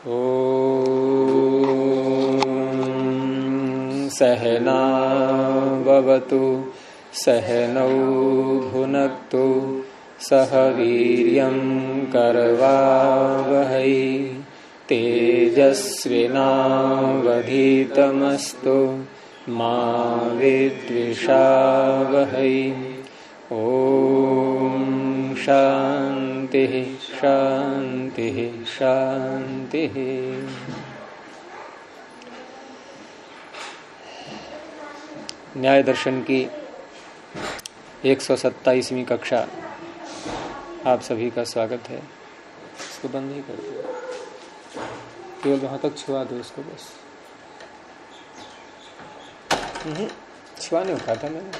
ॐ सहनाववतु सहनौ भुनक्तु सह वीर्यं करवावहै तेजस्विनावधीतमस्तु मा विद्विषावहै। ॐ शांति शांति शांति। न्याय दर्शन की 127वीं कक्षा आप सभी का स्वागत है। इसको बंद नहीं कर दो, केवल वहां तक छुआ दो उसको बस। छुआ नहीं उठा था मैंने।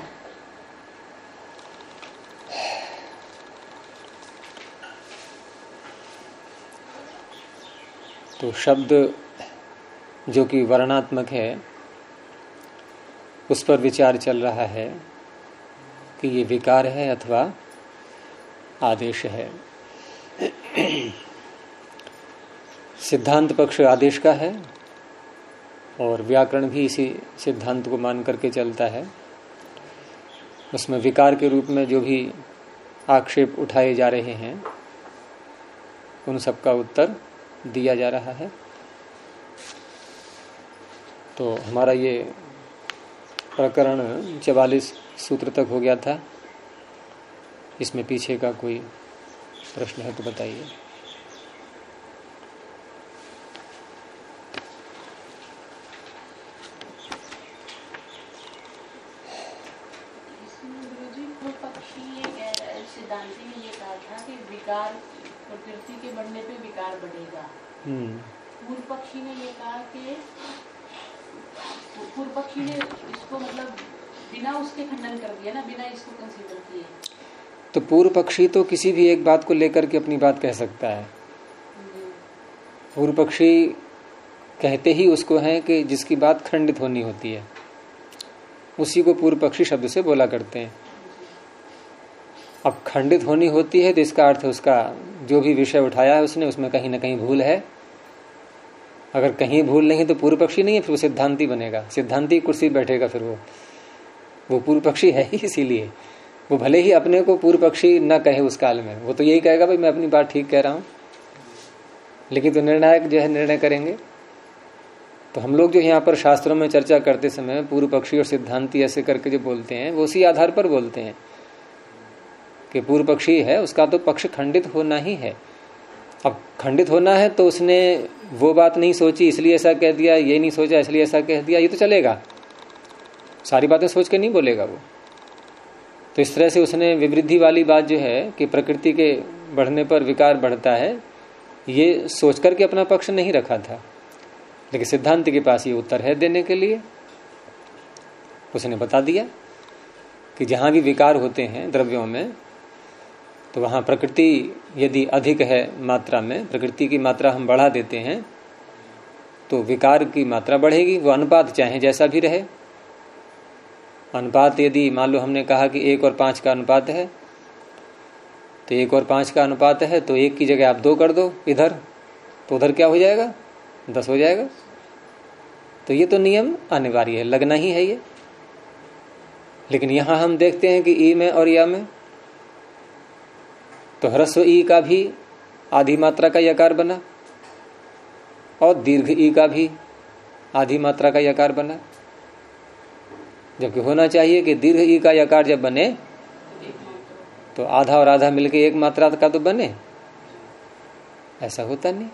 तो शब्द जो कि वर्णात्मक है उस पर विचार चल रहा है कि ये विकार है अथवा आदेश है। सिद्धांत पक्ष आदेश का है और व्याकरण भी इसी सिद्धांत को मान करके चलता है। उसमें विकार के रूप में जो भी आक्षेप उठाए जा रहे हैं उन सब का उत्तर दिया जा रहा है। तो हमारा ये प्रकरण 44 सूत्र तक हो गया था। इसमें पीछे का कोई प्रश्न है तो बताइए। सिद्धांति ने ये कहा था कि विकार प्रकृति के बढ़ने पे विकार बढ़ेगा। पूर्व पक्षी ने ये कहा कि पूर्व पक्षी ने इसको मतलब बिना उसके खंडन कर दिया ना, बिना इसको कंसीडर किए। तो पूर्व पक्षी तो किसी भी एक बात को लेकर के अपनी बात कह सकता है। पूर्व पक्षी कहते ही उसको है कि जिसकी बात खंडित होनी होती है उसी को पूर्व पक्षी शब्द से बोला करते हैं। अब खंडित होनी होती है तो इसका अर्थ उसका जो भी विषय उठाया है उसने उसमें कहीं ना कहीं भूल है। अगर कहीं भूल नहीं तो पूर्व पक्षी नहीं है, फिर वो सिद्धांती बनेगा। सिद्धांती कुर्सी बैठेगा, फिर वो पूर्व पक्षी है ही। इसीलिए वो भले ही अपने को पूर्व पक्षी न कहे उस काल में, वो तो यही कहेगा भाई मैं अपनी बात ठीक कह रहा हूं, लेकिन तो निर्णायक जो है निर्णय करेंगे। तो हम लोग जो यहाँ पर शास्त्रों में चर्चा करते समय पूर्व पक्षी और सिद्धांती ऐसे करके जो बोलते हैं वो उसी आधार पर बोलते हैं कि पूर्व पक्षी है उसका तो पक्ष खंडित होना ही है। अब खंडित होना है तो उसने वो बात नहीं सोची इसलिए ऐसा कह दिया, ये नहीं सोचा इसलिए ऐसा कह दिया, ये तो चलेगा। सारी बातें सोच के नहीं बोलेगा वो। तो इस तरह से उसने विवृद्धि वाली बात जो है कि प्रकृति के बढ़ने पर विकार बढ़ता है, ये सोच करके अपना पक्ष नहीं रखा था। लेकिन सिद्धांत के पास ये उत्तर है देने के लिए। उसने बता दिया कि जहां भी विकार होते हैं द्रव्यों में तो वहां प्रकृति यदि अधिक है मात्रा में, प्रकृति की मात्रा हम बढ़ा देते हैं तो विकार की मात्रा बढ़ेगी। वो अनुपात चाहे जैसा भी रहे। अनुपात यदि मान लो हमने कहा कि 1 और 5 का अनुपात है तो 1 और 5 का अनुपात है तो 1 की जगह आप 2 कर दो इधर, तो उधर क्या हो जाएगा 10 हो जाएगा। तो ये तो नियम अनिवार्य है, लगना ही है ये। लेकिन यहां हम देखते हैं कि ई में और या में तो ह्रस्व ई का भी आधी मात्रा का यकार बना और दीर्घ ई का भी आधी मात्रा का यकार बना, जबकि होना चाहिए कि दीर्घ ई का यकार जब बने तो आधा और आधा मिलके एक मात्रा का तो बने। ऐसा होता नहीं,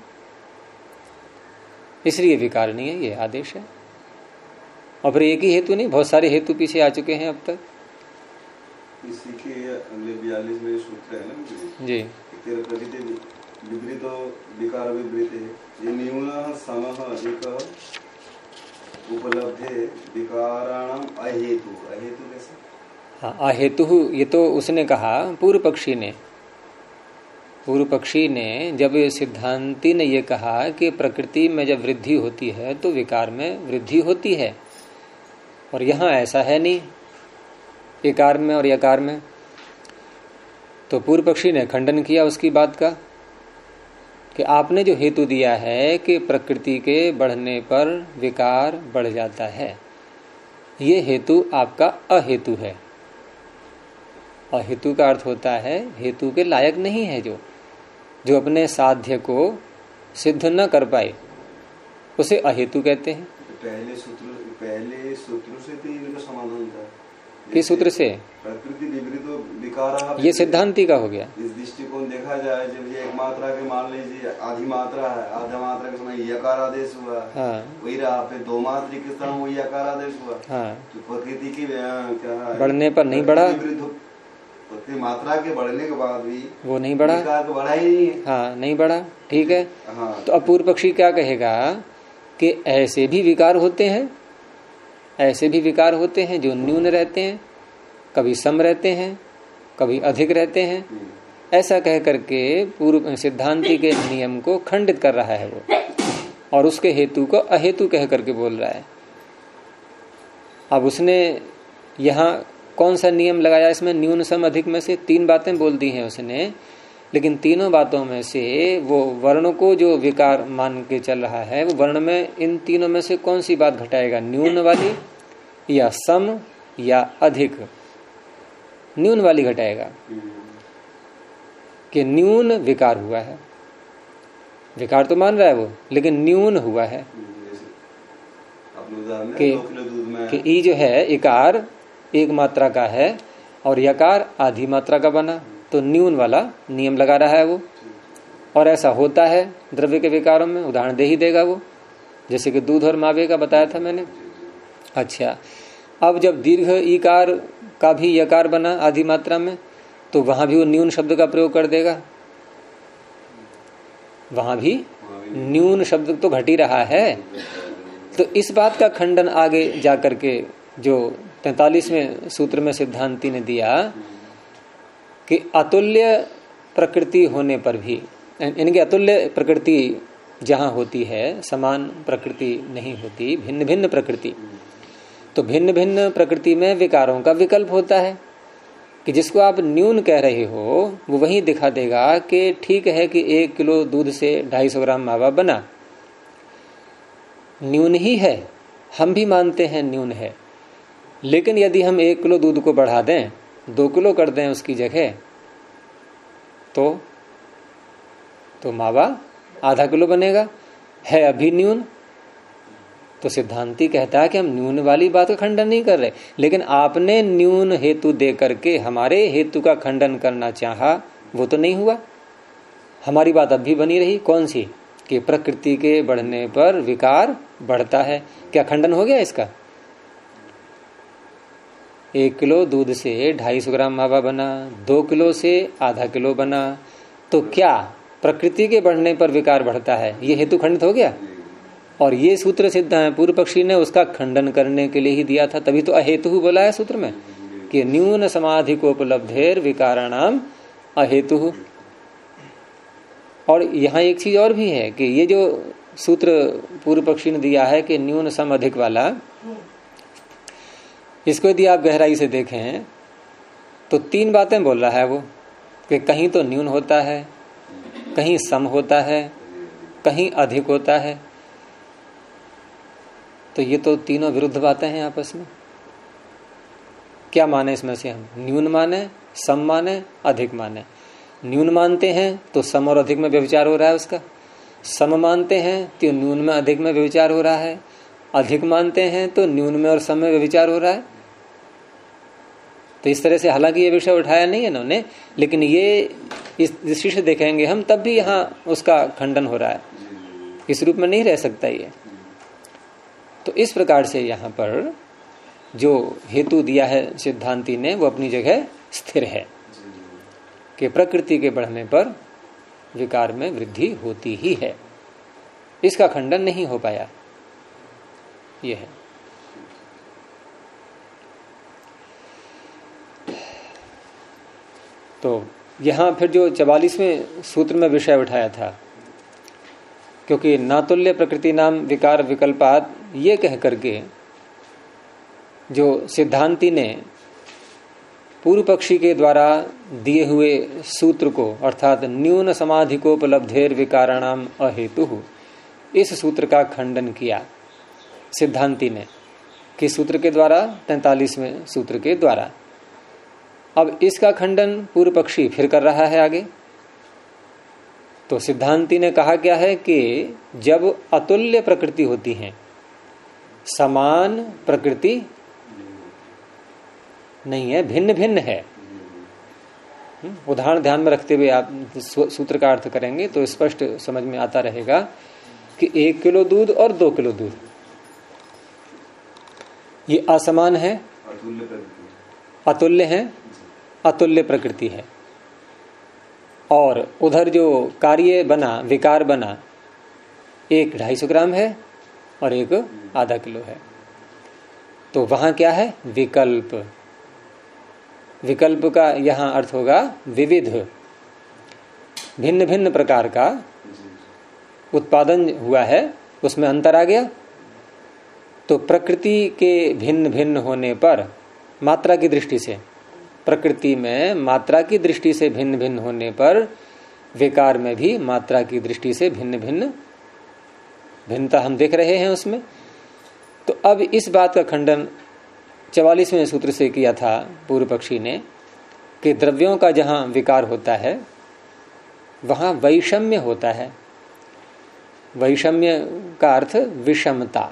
इसलिए विकार नहीं है, ये आदेश है। और फिर एक ही हेतु नहीं, बहुत सारे हेतु पीछे आ चुके हैं अब तक। इसी के अगले 42 में सूत्र है ना जी, विपरीत विकार विपरीत है ये न्यून समः एक उपलब्धे विकाराणाम अहेतु। अहेतु कैसे? हाँ, अहेतु ये तो उसने कहा पूर्व पक्षी ने। पूर्व पक्षी ने जब सिद्धांती ने ये कहा कि प्रकृति में जब वृद्धि होती है तो विकार में वृद्धि होती है, और यहाँ ऐसा है नहीं एकार में और यकार में, तो पूर्व पक्षी ने खंडन किया उसकी बात का कि आपने जो हेतु दिया है कि प्रकृति के बढ़ने पर विकार बढ़ जाता है, ये हेतु आपका अहेतु है। अहेतु का अर्थ होता है हेतु के लायक नहीं है, जो अपने साध्य को सिद्ध न कर पाए उसे अहेतु कहते हैं। पहले सूत्र से तो इनका समाधान था। किस सूत्र से? प्रकृति विपरीत विकार, ये सिद्धांति का हो गया। इस दृष्टिकोण देखा जाए, जब ये एक मात्रा के मान लीजिए आधी मात्रा है, आधा मात्रा के समय यकार आदेश हुआ, हाँ, वही रहा, फिर दो मात्रा के समय वही यकार आदेश हुआ, हाँ, तो प्रकृति की क्या बढ़ने पर नहीं बढ़ा, प्रकृति मात्रा के बढ़ने के बाद भी वो नहीं बढ़ा, विकार तो बढ़ा ही नहीं है। हाँ, नहीं बढ़ा, ठीक है। हाँ, तो अब पूर्व पक्षी क्या कहेगा कि ऐसे भी विकार होते हैं, ऐसे भी विकार होते हैं जो न्यून रहते हैं, कभी सम रहते हैं, कभी अधिक रहते हैं। ऐसा कह करके पूर्व सिद्धांति के नियम को खंडित कर रहा है वो, और उसके हेतु को अहेतु कह करके बोल रहा है। अब उसने यहाँ कौन सा नियम लगाया इसमें? न्यून सम अधिक में से 3 बातें बोल दी हैं उसने, लेकिन तीनों बातों में से वो वर्ण को जो विकार मान के चल रहा है, वो वर्ण में इन तीनों में से कौन सी बात घटाएगा? न्यून वाली या सम या अधिक? न्यून वाली घटाएगा कि न्यून विकार हुआ है। विकार तो मान रहा है वो, लेकिन न्यून हुआ है कि ई जो है इकार 1 मात्रा का है और यकार आधी मात्रा का बना, तो न्यून वाला नियम लगा रहा है वो। और ऐसा होता है द्रव्य के विकारों में, उदाहरण दे ही देगा वो, जैसे कि दूध और मावे का बताया था मैंने। अच्छा, अब जब दीर्घ ईकार का भी यकार बना आधी मात्रा में, तो वहां भी वो न्यून शब्द का प्रयोग कर देगा, वहां भी न्यून शब्द तो घट ही रहा है। तो इस बात का खंडन आगे जाकर के जो 43वें सूत्र में सिद्धांति ने दिया कि अतुल्य प्रकृति होने पर भी, इनकी अतुल्य प्रकृति जहां होती है, समान प्रकृति नहीं होती, भिन्न भिन्न प्रकृति, तो भिन्न भिन्न प्रकृति में विकारों का विकल्प होता है कि जिसको आप न्यून कह रहे हो वो वही दिखा देगा कि ठीक है कि 1 किलो दूध से 250 ग्राम मावा बना, न्यून ही है, हम भी मानते हैं न्यून है। लेकिन यदि हम 1 किलो दूध को बढ़ा दें, 2 किलो कर दें उसकी जगह, तो मावा आधा किलो बनेगा, है अभी न्यून। तो सिद्धांति कहता है कि हम न्यून वाली बात का खंडन नहीं कर रहे, लेकिन आपने न्यून हेतु दे करके हमारे हेतु का खंडन करना चाहा, वो तो नहीं हुआ। हमारी बात अब भी बनी रही, कौन सी? कि प्रकृति के बढ़ने पर विकार बढ़ता है। क्या खंडन हो गया इसका? 1 किलो दूध से 250 ग्राम मावा बना, 2 किलो से आधा किलो बना, तो क्या प्रकृति के बढ़ने पर विकार बढ़ता है? ये हेतु खंडित हो गया। और ये सूत्र सिद्ध है, पूर्व पक्षी ने उसका खंडन करने के लिए ही दिया था, तभी तो अहेतु बोला है सूत्र में कि न्यून समाधि को उपलब्धेर विकाराणाम अहेतु। और यहाँ एक चीज और भी है कि ये जो सूत्र पूर्व पक्षी ने दिया है कि न्यून सम अधिक वाला, इसको यदि आप गहराई से देखें तो 3 बातें बोल रहा है वो, कि कहीं तो न्यून होता है, कहीं सम होता है, कहीं अधिक होता है। तो ये तो तीनों विरुद्ध बातें हैं आपस में। क्या माने इसमें से हम? न्यून माने, सम माने, अधिक माने। न्यून मानते हैं तो सम और अधिक में व्यभिचार हो रहा है उसका, सम मानते हैं तो न्यून में अधिक में व्यभिचार हो रहा है, अधिक मानते हैं तो न्यून में और सम में व्यभिचार हो रहा है। तो इस तरह से, हालांकि ये विषय उठाया नहीं है इन्होंने, लेकिन ये इस दृष्टि से देखेंगे हम तब भी यहाँ उसका खंडन हो रहा है, इस रूप में नहीं रह सकता ये। तो इस प्रकार से यहाँ पर जो हेतु दिया है सिद्धांति ने वो अपनी जगह स्थिर है कि प्रकृति के बढ़ने पर विकार में वृद्धि होती ही है, इसका खंडन नहीं हो पाया। यह है। तो यहां फिर जो 44वें सूत्र में विषय उठाया था, क्योंकि नातुल्य प्रकृति नाम विकार विकल्पात, ये कह करके जो सिद्धांति ने पूर्व पक्षी के द्वारा दिए हुए सूत्र को अर्थात न्यून समाधिकोपलब्धेर विकाराणाम अहेतु, इस सूत्र का खंडन किया सिद्धांती ने। किस सूत्र के द्वारा? 43वें सूत्र के द्वारा। अब इसका खंडन पूर्व पक्षी फिर कर रहा है आगे। तो सिद्धांती ने कहा क्या है कि जब अतुल्य प्रकृति होती है, समान प्रकृति नहीं है, भिन्न भिन्न है। उदाहरण ध्यान में रखते हुए आप सूत्र का अर्थ करेंगे तो स्पष्ट समझ में आता रहेगा कि 1 किलो दूध और 2 किलो दूध ये असमान है, अतुल्य है, अतुल्य प्रकृति है। और उधर जो कार्य बना, विकार बना, एक 250 ग्राम है और एक आधा किलो है। तो वहां क्या है? विकल्प। विकल्प का यहां अर्थ होगा विविध, भिन्न भिन्न प्रकार का उत्पादन हुआ है, उसमें अंतर आ गया। तो प्रकृति के भिन्न भिन्न होने पर मात्रा की दृष्टि से, प्रकृति में मात्रा की दृष्टि से भिन्न भिन्न होने पर विकार में भी मात्रा की दृष्टि से भिन्न भिन्न भिन्नता हम देख रहे हैं उसमें। तो अब इस बात का खंडन 44वें सूत्र से किया था पूर्व पक्षी ने कि द्रव्यों का जहां विकार होता है वहां वैषम्य होता है। वैषम्य का अर्थ विषमता।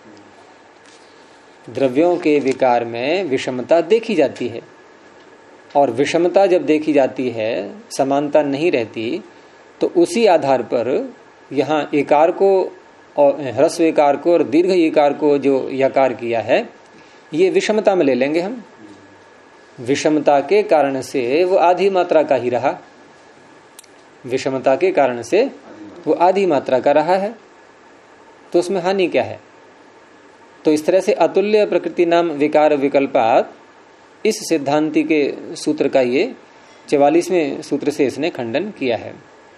द्रव्यों के विकार में विषमता देखी जाती है, और विषमता जब देखी जाती है, समानता नहीं रहती, तो उसी आधार पर यहाँ एकार को और ह्रस्व एकार को और दीर्घ एकार को जो यकार किया है, ये विषमता में ले लेंगे हम। विषमता के कारण से वो आधी मात्रा का ही रहा, विषमता के कारण से वो आधी मात्रा का रहा है, तो उसमें हानि क्या है? तो इस तरह से अतुल्य प्रकृति नाम विकार विकल्पात, इस सिद्धांति के सूत्र का ये 44वें सूत्र से इसने खंडन किया है।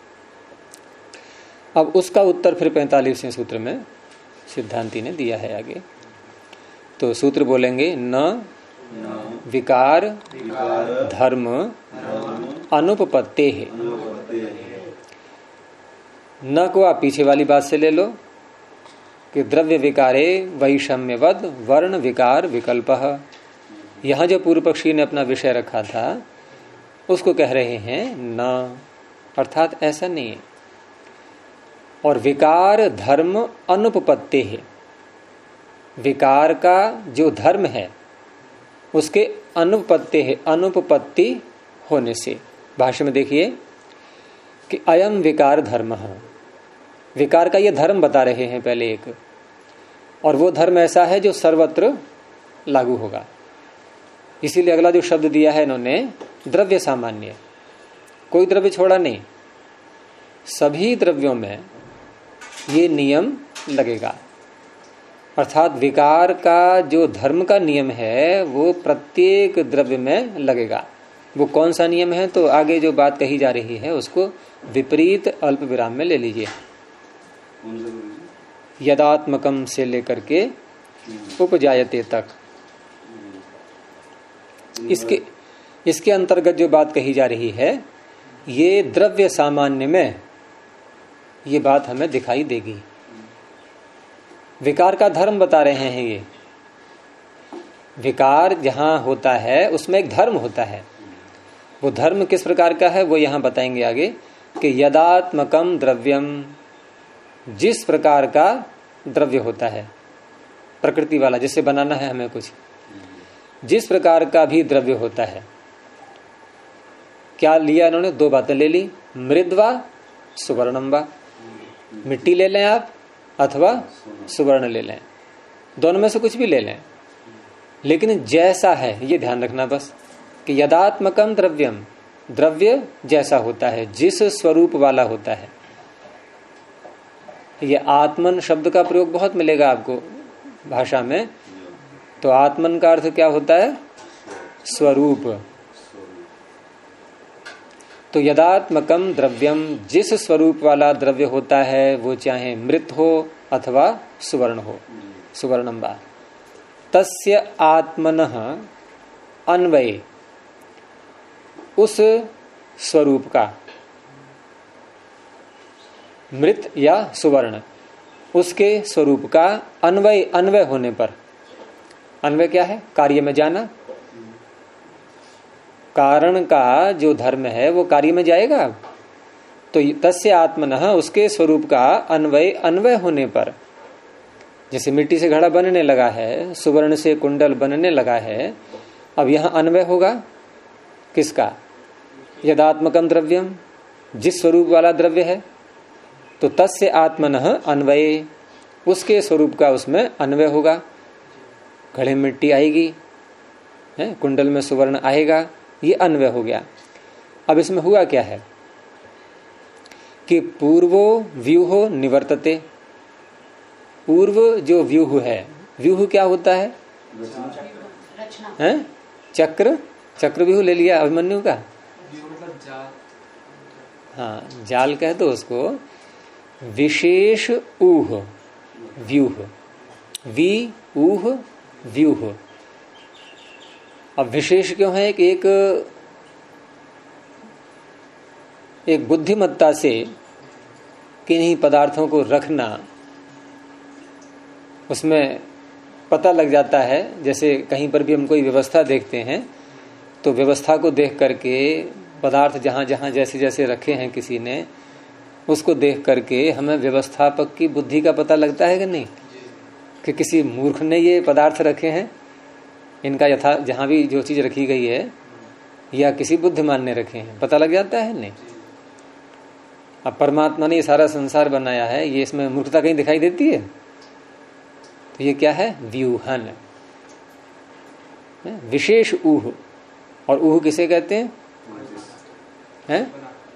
अब उसका उत्तर फिर 45वें सूत्र में सिद्धांति ने दिया है आगे। तो सूत्र बोलेंगे, न विकार धर्म अनुपपत्ते है। न को आप पीछे वाली बात से ले लो कि द्रव्य विकारे वैषम्यवद वर्ण विकार विकल्पः। यहां जो पूर्व पक्षी ने अपना विषय रखा था उसको कह रहे हैं न, अर्थात ऐसा नहीं है। और विकार धर्म अनुपपत्ति है, विकार का जो धर्म है उसके अनुपपत्ति है, अनुपपत्ति होने से। भाष्य में देखिए कि अयम विकार धर्म है, विकार का ये धर्म बता रहे हैं पहले एक, और वो धर्म ऐसा है जो सर्वत्र लागू होगा। इसीलिए अगला जो शब्द दिया है इन्होंने, द्रव्य सामान्य, कोई द्रव्य छोड़ा नहीं, सभी द्रव्यों में ये नियम लगेगा। अर्थात विकार का जो धर्म का नियम है वो प्रत्येक द्रव्य में लगेगा। वो कौन सा नियम है? तो आगे जो बात कही जा रही है उसको विपरीत अल्प विराम में ले लीजिए। यदात्मकम से लेकर के उपजायते तक, इसके अंतर्गत जो बात कही जा रही है ये द्रव्य सामान्य में ये बात हमें दिखाई देगी। विकार का धर्म बता रहे हैं ये। विकार जहां होता है उसमें एक धर्म होता है। वो धर्म किस प्रकार का है वो यहां बताएंगे आगे कि यदात्मकम द्रव्यम, जिस प्रकार का द्रव्य होता है प्रकृति वाला, जिससे बनाना है हमें कुछ, जिस प्रकार का भी द्रव्य होता है। क्या लिया इन्होंने? दो बातें ले ली, मृद्वा सुवर्णम्बा, मिट्टी ले लें आप अथवा सुवर्ण ले लें, दोनों में से कुछ भी ले लें, लेकिन जैसा है ये ध्यान रखना बस कि यदात्मकम द्रव्यम, द्रव्य जैसा होता है, जिस स्वरूप वाला होता है। ये आत्मन शब्द का प्रयोग बहुत मिलेगा आपको भाषा में। तो आत्मन का अर्थ क्या होता है? स्वरूप। तो यदात्मकम द्रव्यम, जिस स्वरूप वाला द्रव्य होता है वो चाहे मृत हो अथवा सुवर्ण हो, सुवर्णम्बा, तस्य आत्मनः अन्वये, उस स्वरूप का, मृत या सुवर्ण, उसके स्वरूप का अन्वय होने पर, अन्वय क्या है? कार्य में जाना। कारण का जो धर्म है वो कार्य में जाएगा। तो तस्य आत्मनः, उसके स्वरूप का अन्वय होने पर, जैसे मिट्टी से घड़ा बनने लगा है, सुवर्ण से कुंडल बनने लगा है, अब यहां अन्वय होगा किसका? यदात्मकम द्रव्यम, जिस स्वरूप वाला द्रव्य है। तो तस्य आत्मनः अन्वये, उसके स्वरूप का उसमें अन्वय होगा। घड़े में मिट्टी आएगी, है, कुंडल में सुवर्ण आएगा, ये अन्वय हो गया। अब इसमें हुआ क्या है कि पूर्वो व्यूहो निवर्तते। पूर्व जो व्यूह है, व्यूह क्या होता है? हैं? चक्र व्यूह ले लिया अभिमन्यु का। हाँ, जाल कह दो उसको। विशेष ऊह व्यूह, ऊह व्यूह। अब विशेष क्यों है कि एक बुद्धिमत्ता से किन्हीं पदार्थों को रखना, उसमें पता लग जाता है। जैसे कहीं पर भी हम कोई व्यवस्था देखते हैं तो व्यवस्था को देख करके पदार्थ जहां जहां जैसे जैसे रखे हैं किसी ने, उसको देख करके हमें व्यवस्थापक की बुद्धि का पता लगता है कि नहीं, कि किसी मूर्ख ने ये पदार्थ रखे हैं, इनका यथा जहां भी जो चीज रखी गई है, या किसी बुद्धिमान ने रखे हैं, पता लग जाता है नहीं। अब परमात्मा ने ये सारा संसार बनाया है, ये इसमें मूर्खता कहीं दिखाई देती है? तो ये क्या है? व्यूहन, विशेष ऊह। और ऊह किसे कहते हैं? हैं?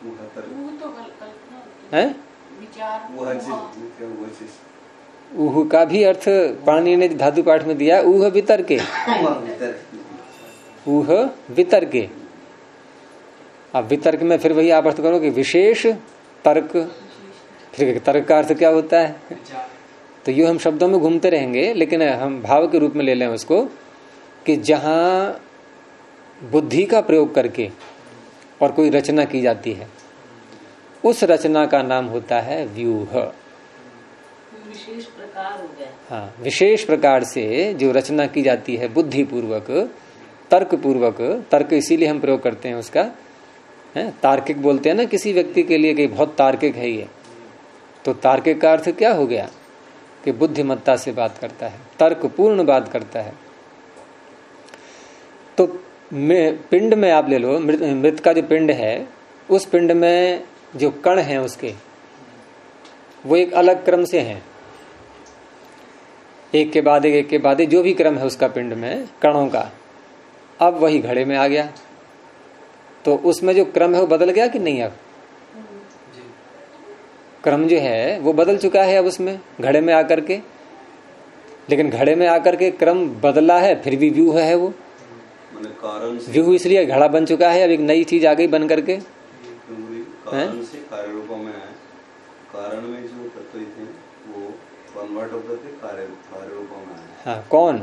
ऊह का भी अर्थ पाणिनि ने धातु पाठ में दिया, ऊह वितर्के। ऊह वितर्के। अब वितर्क में फिर वही आप अर्थ करो कि विशेष तर्क। फिर तर्क का अर्थ क्या होता है? तो यूं हम शब्दों में घूमते रहेंगे, लेकिन हम भाव के रूप में ले लें उसको कि जहां बुद्धि का प्रयोग करके और कोई रचना की जाती है, उस रचना का नाम होता है व्यूह। विशेष प्रकार हो गया। हाँ, विशेष प्रकार से जो रचना की जाती है बुद्धि पूर्वक, तर्क पूर्वक। तर्क इसीलिए हम प्रयोग करते हैं उसका, है, तार्किक बोलते हैं ना किसी व्यक्ति के लिए कि बहुत तार्किक है ये। तो तार्किक का अर्थ क्या हो गया कि बुद्धिमत्ता से बात करता है, तर्क पूर्ण बात करता है। तो पिंड में आप ले लो, मृत का जो पिंड है, उस पिंड में जो कण हैं उसके, वो एक अलग क्रम से हैं, एक के बाद एक जो भी क्रम है उसका पिंड में कणों का। अब वही घड़े में आ गया, तो उसमें जो क्रम है वो बदल गया कि नहीं? अब क्रम जो है वो बदल चुका है अब उसमें, घड़े में आकर के। लेकिन घड़े में आकर के क्रम बदला है, फिर भी व्यूह है वो। व्यूह इसलिए घड़ा बन चुका है, अब एक नई चीज आ गई बन करके। कारण से कार्य रूपों में है। कारण में जो तत्व थे वो कन्वर्ट होकर के कार्य रूपों में है। हाँ, कौन?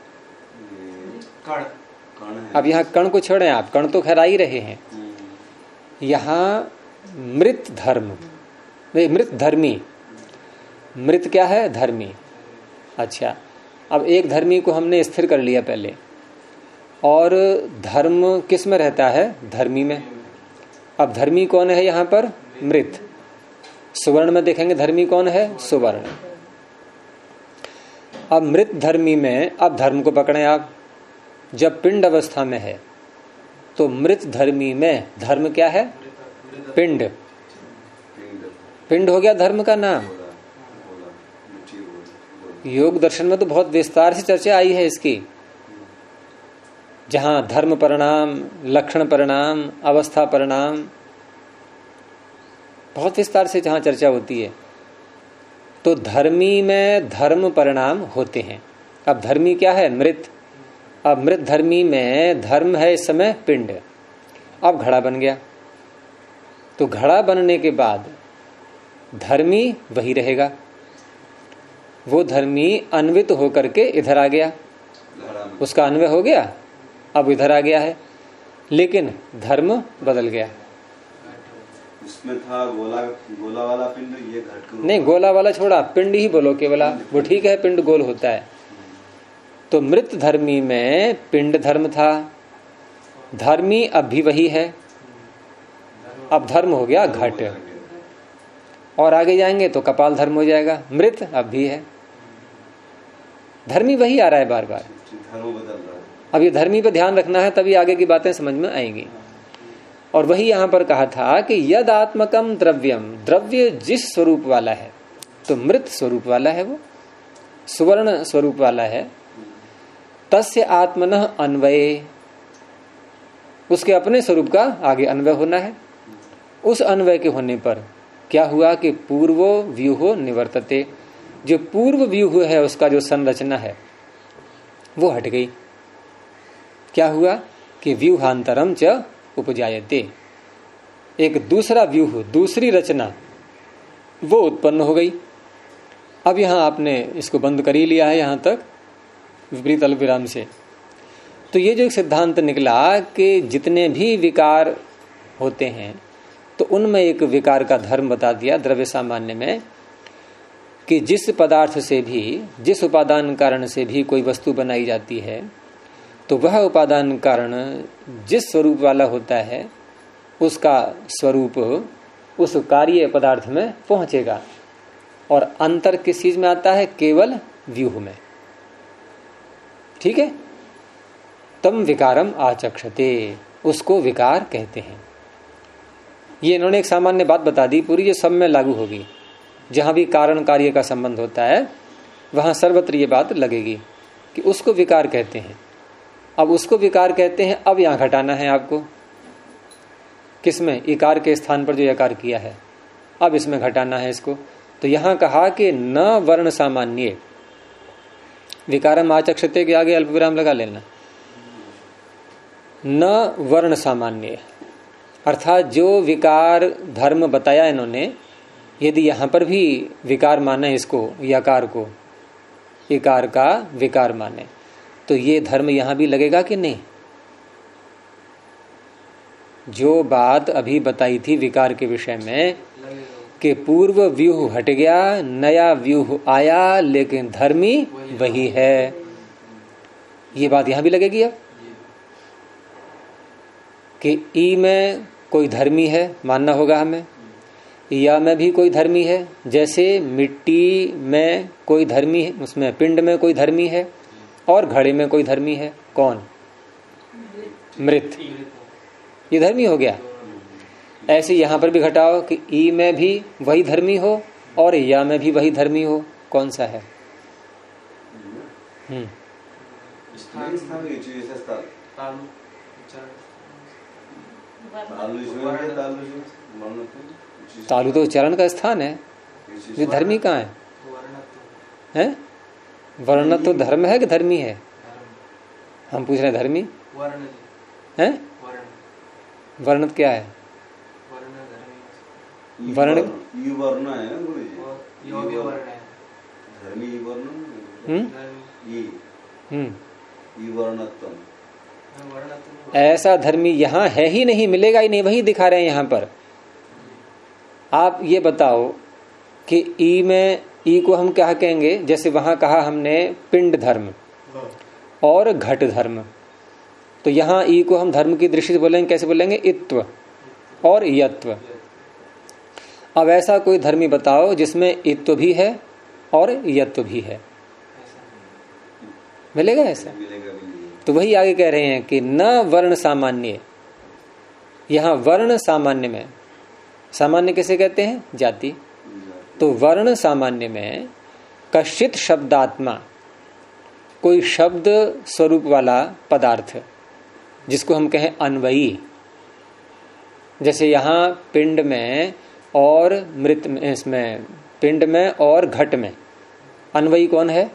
कण है। अब यहाँ कण को छोड़ें आप, कण तो खैर आ ही रहे हैं। यहाँ मृत धर्म, मृत धर्मी। मृत क्या है? धर्मी। अच्छा, अब एक धर्मी को हमने स्थिर कर लिया पहले, और धर्म किस में रहता है? धर्मी में। अब धर्मी कौन है यहाँ पर? मृत। सुवर्ण में देखेंगे धर्मी कौन है? सुवर्ण। अब मृत धर्मी में अब धर्म को पकड़ें आप, जब पिंड अवस्था में है तो मृत धर्मी में धर्म क्या है? पिंड। पिंड हो गया धर्म का नाम। योग दर्शन में तो बहुत विस्तार से चर्चा आई है इसकी, जहां धर्म परिणाम, लक्षण परिणाम, अवस्था परिणाम, बहुत विस्तार से जहां चर्चा होती है। तो धर्मी में धर्म परिणाम होते हैं। अब धर्मी क्या है? मृत। अब मृत धर्मी में धर्म है इस समय पिंड। अब घड़ा बन गया, तो घड़ा बनने के बाद धर्मी वही रहेगा। वो धर्मी अन्वित होकर के इधर आ गया, उसका अन्वय हो गया, अब इधर आ गया है। लेकिन धर्म बदल गया। इसमें था गोला वाला पिंड, ये घट के नहीं, गोला वाला छोड़ा, पिंड ही बोलो केवल, वो ठीक है, पिंड गोल होता है। तो मृत धर्मी में पिंड धर्म था, धर्मी अब भी वही है, अब धर्म हो गया घट, और आगे जाएंगे तो कपाल धर्म हो जाएगा। मृत अब भी है, धर्मी वही आ रहा है बार बार, धर्म बदल रहा है। अब ये धर्मी पे ध्यान रखना है, तभी आगे की बातें समझ में आएंगी। और वही यहां पर कहा था कि यद आत्मकम द्रव्यम, द्रव्य जिस स्वरूप वाला है, तो मृत स्वरूप वाला है, वो सुवर्ण स्वरूप वाला है, तस्य आत्मनः अन्वये, उसके अपने स्वरूप का आगे अन्वय होना है। उस अन्वय के होने पर क्या हुआ कि पूर्वो व्यूहो निवर्तते, जो पूर्व व्यूह है उसका जो संरचना है वो हट गई। क्या हुआ कि व्यूहांतरम च उपजायते, एक दूसरा व्यूह, दूसरी रचना वो उत्पन्न हो गई। अब यहां आपने इसको बंद कर ही लिया है यहां तक विपरीत अल्पविराम से। तो ये जो एक सिद्धांत निकला कि जितने भी विकार होते हैं तो उनमें एक विकार का धर्म बता दिया द्रव्य सामान्य में, कि जिस पदार्थ से भी, जिस उपादान कारण से भी कोई वस्तु बनाई जाती है, तो वह उपादान कारण जिस स्वरूप वाला होता है उसका स्वरूप उस कार्य पदार्थ में पहुंचेगा। और अंतर किस चीज में आता है? केवल व्यूह में। ठीक है, तम विकारम आचक्षते, उसको विकार कहते हैं। ये इन्होंने एक सामान्य बात बता दी, पूरी ये सब में लागू होगी। जहां भी कारण कार्य का संबंध होता है वहां सर्वत्र ये बात लगेगी कि उसको विकार कहते हैं। अब उसको विकार कहते हैं, अब यहां घटाना है आपको, किसमें? इकार के स्थान पर जो यकार किया है, अब इसमें घटाना है इसको। तो यहां कहा कि न वर्ण सामान्य, विकारम आचक्षते के आगे अल्पविराम लगा लेना, न वर्ण सामान्य, अर्थात जो विकार धर्म बताया इन्होंने, यदि यहां पर भी विकार माने इसको, यकार को इकार का विकार माने, तो ये धर्म यहां भी लगेगा कि नहीं? जो बात अभी बताई थी विकार के विषय में कि पूर्व व्यूह हट गया, नया व्यूह आया, लेकिन धर्मी वही है, ये बात यहां भी लगेगी। अब कि ई में कोई धर्मी है मानना होगा हमें, या में भी कोई धर्मी है, जैसे मिट्टी में कोई धर्मी है, उसमें पिंड में कोई धर्मी है, और घड़े में कोई धर्मी है। कौन? मृत, ये धर्मी हो गया। ऐसे यहां पर भी घटाओ कि ई में भी वही धर्मी हो और या में भी वही धर्मी हो, कौन सा है? तालु तो चरण का स्थान है, ये धर्मी कहाँ है? हैं? वर्ण तो धर्म है कि धर्मी है? हम पूछ रहे हैं धर्मी है? वर्ण क्या है? वर्ण वर्ण है, धर्मी वर्ण, ऐसा धर्मी यहाँ है ही नहीं, मिलेगा ही नहीं, वही दिखा रहे हैं यहाँ पर। आप ये बताओ कि ई में, ई को हम क्या कहेंगे? जैसे वहां कहा हमने पिंड धर्म और घट धर्म, तो यहाँ ई को हम धर्म की दृष्टि से बोलेंगे, कैसे बोलेंगे? इत्व और यत्व। अब ऐसा कोई धर्मी बताओ जिसमें इत्व भी है और यत्व भी है, मिलेगा ऐसा? तो वही आगे कह रहे हैं कि न वर्ण सामान्य, यहां वर्ण सामान्य में, सामान्य किसे कहते हैं? जाति। तो वर्ण सामान्य में कश्चित शब्दात्मा, कोई शब्द स्वरूप वाला पदार्थ जिसको हम कहें अन्वयी, जैसे यहां पिंड में और मृत में, इसमें पिंड में और घट में अन्वयी कौन है?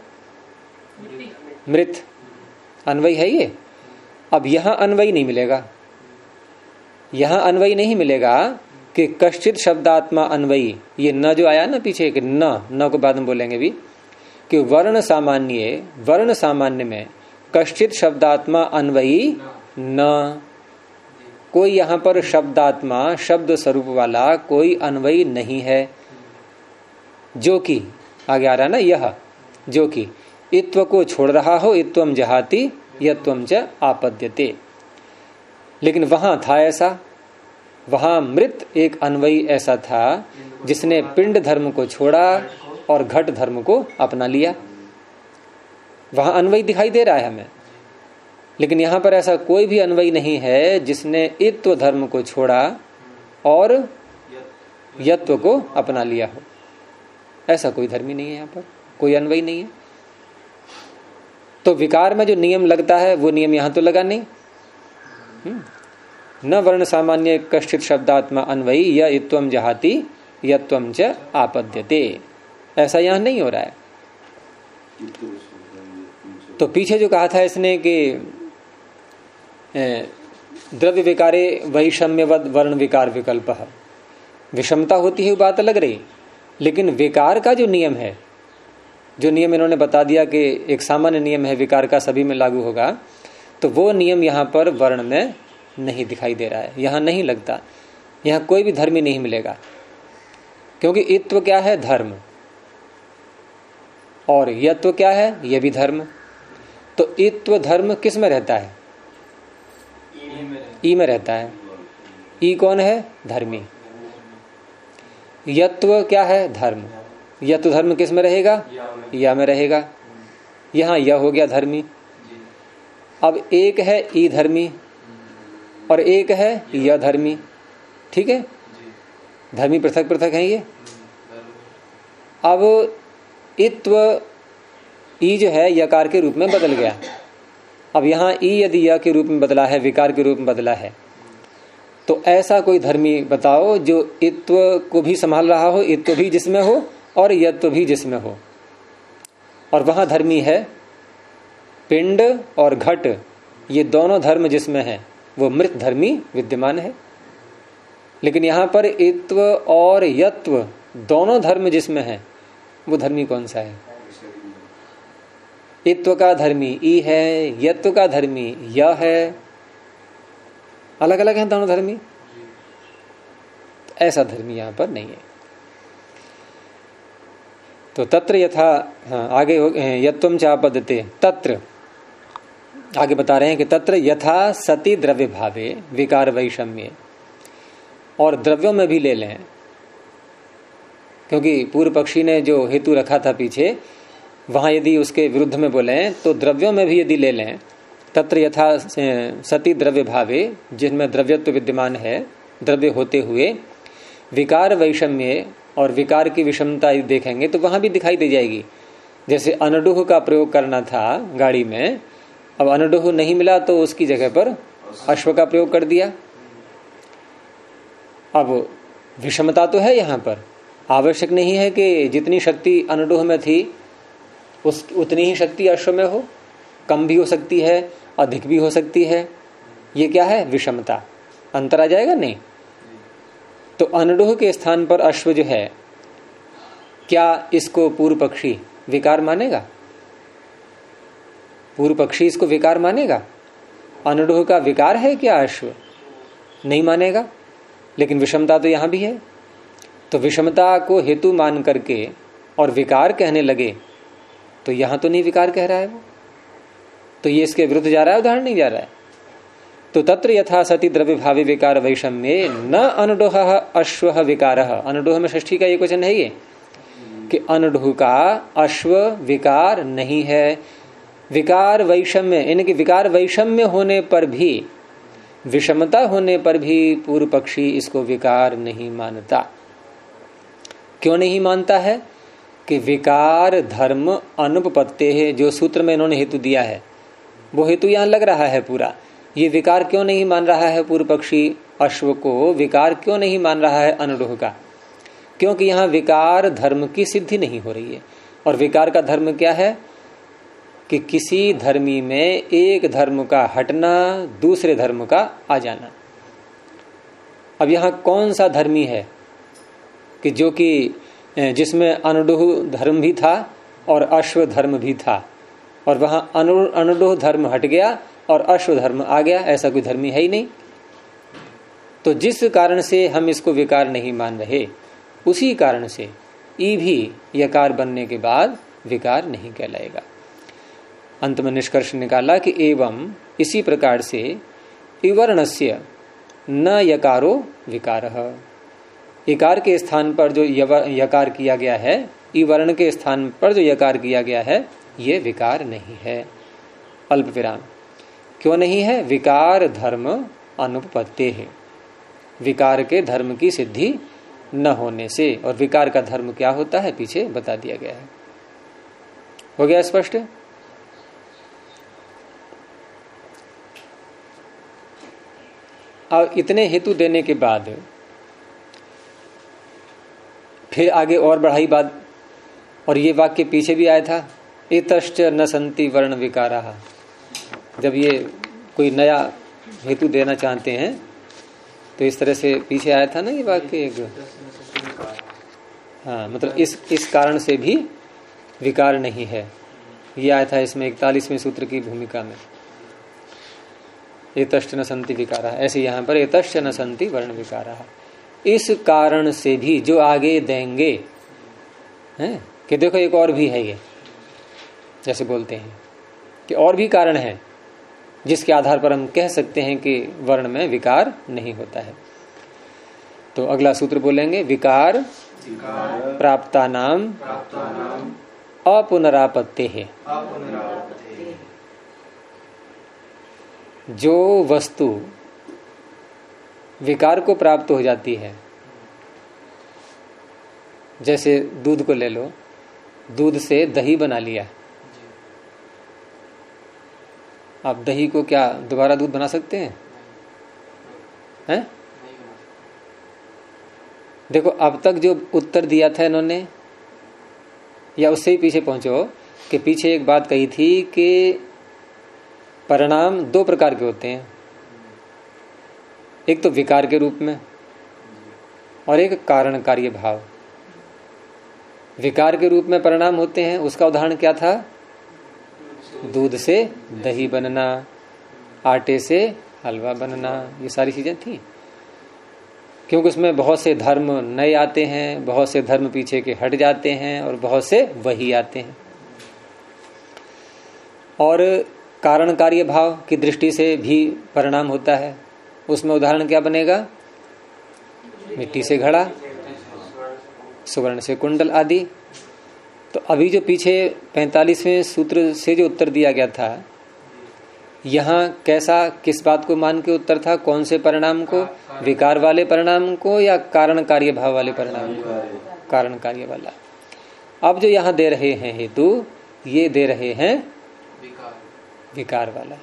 मृत अन्वयी है ये। अब यहां अन्वयी नहीं मिलेगा, यहां अन्वयी नहीं मिलेगा कि कश्चित शब्दात्मा अन्वयी, ये न जो आया ना पीछे, कि न को बाद में बोलेंगे भी, कि वर्ण सामान्य में कश्चित शब्दात्मा अन्वयी न, कोई यहां पर शब्दात्मा शब्द स्वरूप वाला कोई अन्वयी नहीं है, जो कि आगे आ रहा है ना, यह जो कि इत्व को छोड़ रहा हो, इत्वम जहाति यत्वम च आपद्यते। लेकिन वहां था ऐसा, वहां मृत एक अन्वयी ऐसा था जिसने पिंड धर्म को छोड़ा और घट धर्म को अपना लिया। वहां अन्वयी दिखाई दे रहा है हमें, लेकिन यहां पर ऐसा कोई भी अन्वयी नहीं है जिसने इत्व धर्म को छोड़ा और यत्व को अपना लिया हो। ऐसा कोई धर्मी नहीं है, यहां पर कोई अन्वयी नहीं है। तो विकार में जो नियम लगता है वो नियम यहां तो लगा नहीं। न वर्ण सामान्य कश्चित शब्दात्मा अन्वयी या इत्वम जहाति यत्वम च आपद्यते, ऐसा यहां नहीं हो रहा है। तो पीछे जो कहा था इसने कि द्रव्य विकारे वैषम्यवद वर्ण विकार विकल्प, विषमता होती है वो बात अलग रही, लेकिन विकार का जो नियम है, जो नियम इन्होंने बता दिया कि एक सामान्य नियम है विकार का, सभी में लागू होगा, तो वो नियम यहां पर वर्ण में नहीं दिखाई दे रहा है, यहां नहीं लगता। यहां कोई भी धर्मी नहीं मिलेगा, क्योंकि इत्व क्या है? धर्म। और यत्व क्या है? यह भी धर्म। तो इत्व धर्म किस में रहता है? ई में रहता है। ई कौन है? धर्मी। यत्व क्या है? धर्म। यत्व धर्म किस में रहेगा? या में रहेगा। यहां यह हो गया धर्मी। अब एक है ई धर्मी और एक है यह धर्मी, ठीक है? धर्मी पृथक पृथक है ये। अब इत्व ई जो है यकार के रूप में बदल गया। अब यहां ई यदि य के रूप में बदला है, विकार के रूप में बदला है, तो ऐसा कोई धर्मी बताओ जो इत्व को भी संभाल रहा हो, इत्व भी जिसमें हो और यत्व भी जिसमें हो। और वहां धर्मी है पिंड और घट, ये दोनों धर्म जिसमें है वो मृत धर्मी विद्यमान है। लेकिन यहां पर इत्व और यत्व दोनों धर्म जिसमें है वो धर्मी कौन सा है? इत्व का धर्मी ई है, यत्व का धर्मी य है। अलग अलग हैं दोनों धर्मी। ऐसा धर्मी यहां पर नहीं है। तो तत्र यथा, हाँ आगे यत्वम चापद्यते, तत्र आगे बता रहे हैं कि तत्र यथा सती द्रव्य भावे विकार वैषम्य, और द्रव्यों में भी ले लें, क्योंकि पूर्व पक्षी ने जो हेतु रखा था पीछे, वहां यदि उसके विरुद्ध में बोले तो द्रव्यों में भी यदि ले लें, तत्र यथा सती द्रव्य भावे, जिनमें द्रव्यत्व विद्यमान है, द्रव्य होते हुए विकार वैषम्य और विकार की विषमता देखेंगे तो वहां भी दिखाई दे जाएगी। जैसे अनडुह का प्रयोग करना था गाड़ी में, अब अनडुह नहीं मिला तो उसकी जगह पर अश्व का प्रयोग कर दिया। अब विषमता तो है यहां पर, आवश्यक नहीं है कि जितनी शक्ति अनडुह में थी उतनी ही शक्ति अश्व में हो, कम भी हो सकती है, अधिक भी हो सकती है। ये क्या है? विषमता। अंतर आ जाएगा नहीं। तो अनडुह के स्थान पर अश्व जो है, क्या इसको पूर्व पक्षी विकार मानेगा? पूर्व पक्षी इसको विकार मानेगा? अनडुह का विकार है क्या अश्व? नहीं मानेगा। लेकिन विषमता तो यहां भी है। तो विषमता को हेतु मान करके और विकार कहने लगे तो यहां तो नहीं विकार कह रहा है वो, तो ये इसके विरुद्ध जा रहा है, उदाहरण नहीं जा रहा है। तो तत्र यथा सती द्रव्य भावी विकार वैषम्ये न अनडुह अश्व विकार। अनडुह में षष्ठी का एक वचन है ये कि अनडुह का अश्व विकार नहीं है। विकार वैषम्य, इनके विकार वैषम्य होने पर भी, विषमता होने पर भी पूर्व पक्षी इसको विकार नहीं मानता। क्यों नहीं मानता है? कि विकार धर्म अनुपपत्ति है, जो सूत्र में इन्होंने हेतु दिया है वो हेतु यहां लग रहा है पूरा। ये विकार क्यों नहीं मान रहा है पूर्व पक्षी अश्व को? विकार क्यों नहीं मान रहा है अनडुह का? क्योंकि यहां विकार धर्म की सिद्धि नहीं हो रही है। और विकार का धर्म क्या है? कि किसी धर्मी में एक धर्म का हटना, दूसरे धर्म का आ जाना। अब यहां कौन सा धर्मी है कि जो कि जिसमें अनडुह धर्म भी था और अश्व धर्म भी था, और वहां अनडुह धर्म हट गया और अश्व धर्म आ गया? ऐसा कोई धर्मी है ही नहीं। तो जिस कारण से हम इसको विकार नहीं मान रहे, उसी कारण से ई भी यकार बनने के बाद विकार नहीं कहलाएगा। अंत में निष्कर्ष निकाला कि एवं इसी प्रकार से इवर्णस्य न यकारो विकारः, इकार के स्थान पर जो यकार किया गया है, इवर्ण के स्थान पर जो यकार किया गया है, ये विकार नहीं है। अल्प विराम। क्यों नहीं है? विकार धर्म अनुपपत्ति है, विकार के धर्म की सिद्धि न होने से। और विकार का धर्म क्या होता है पीछे बता दिया गया है। हो गया स्पष्ट? अब इतने हेतु देने के बाद फिर आगे और बढ़ाई बात, और ये वाक्य पीछे भी आया था, एतश्च न संति वर्ण विकाराः। जब ये कोई नया हेतु देना चाहते हैं तो इस तरह से पीछे आया था ना ये वाक्य एक। हाँ, मतलब इस कारण से भी विकार नहीं है, ये आया था इसमें 41वें सूत्र की भूमिका में। एतश्च न संति विकाराः, ऐसे यहां पर एतश्च न संति वर्ण विकाराः। इस कारण से भी जो आगे देंगे हैं कि देखो एक और भी है, ये जैसे बोलते हैं कि और भी कारण है जिसके आधार पर हम कह सकते हैं कि वर्ण में विकार नहीं होता है। तो अगला सूत्र बोलेंगे, विकार प्राप्ता नाम अपुनरापत्ति है। जो वस्तु विकार को प्राप्त हो जाती है, जैसे दूध को ले लो, दूध से दही बना लिया, आप दही को क्या दोबारा दूध बना सकते हैं? हैं? देखो अब तक जो उत्तर दिया था इन्होंने, या उससे ही पीछे पहुंचो कि पीछे एक बात कही थी कि परिणाम दो प्रकार के होते हैं, एक तो विकार के रूप में और एक कारण कार्य भाव। विकार के रूप में परिणाम होते हैं, उसका उदाहरण क्या था? दूध से दही बनना, आटे से हलवा बनना, ये सारी चीजें थी। क्योंकि उसमें बहुत से धर्म नए आते हैं, बहुत से धर्म पीछे के हट जाते हैं और बहुत से वही आते हैं। और कारण कार्य भाव की दृष्टि से भी परिणाम होता है। उसमें उदाहरण क्या बनेगा? मिट्टी से घड़ा, सुवर्ण से कुंडल आदि। तो अभी जो पीछे 45वें सूत्र से जो उत्तर दिया गया था, यहाँ कैसा, किस बात को मान के उत्तर था? कौन से परिणाम को? विकार वाले परिणाम को या कारण कार्य भाव वाले परिणाम को? कारण कार्य वाला। अब जो यहाँ दे रहे हैं हेतु, ये दे रहे हैं विकार वाला।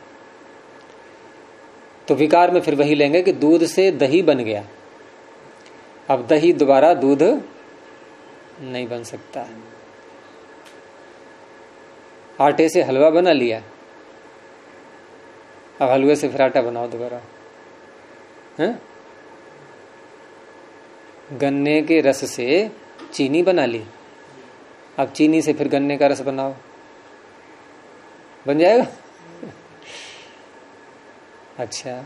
तो विकार में फिर वही लेंगे कि दूध से दही बन गया, अब दही दोबारा दूध नहीं बन सकता। आटे से हलवा बना लिया, अब हलवे से फिर आटा बनाओ दोबारा। हैं? गन्ने के रस से चीनी बना ली, अब चीनी से फिर गन्ने का रस बनाओ, बन जाएगा? अच्छा,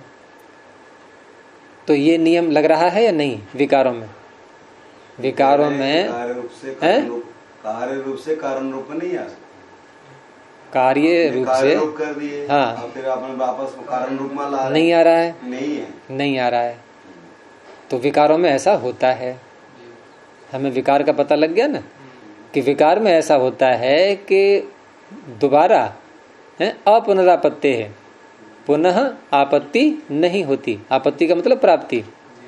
तो ये नियम लग रहा है या नहीं विकारों में? विकारों में कार्य रूप से कारण रूप में नहीं आ सकता, कार्य रूप से कर दिए। हाँ, फिर आपने वापस कारण रूप में ला नहीं आ रहा है, नहीं आ रहा है। तो विकारों में ऐसा होता है। हमें विकार का पता लग गया ना कि विकार में ऐसा होता है कि दोबारा अपुनरापत्ति है, पुनः आपत्ति नहीं होती। आपत्ति का मतलब प्राप्ति।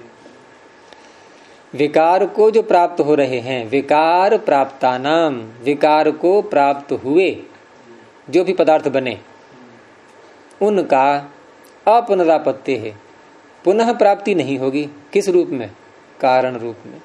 विकार को जो प्राप्त हो रहे हैं, विकार प्राप्तानाम, विकार को प्राप्त हुए जो भी पदार्थ बने, उनका अपुनरापत्ति है, पुनः प्राप्ति नहीं होगी। किस रूप में? कारण रूप में।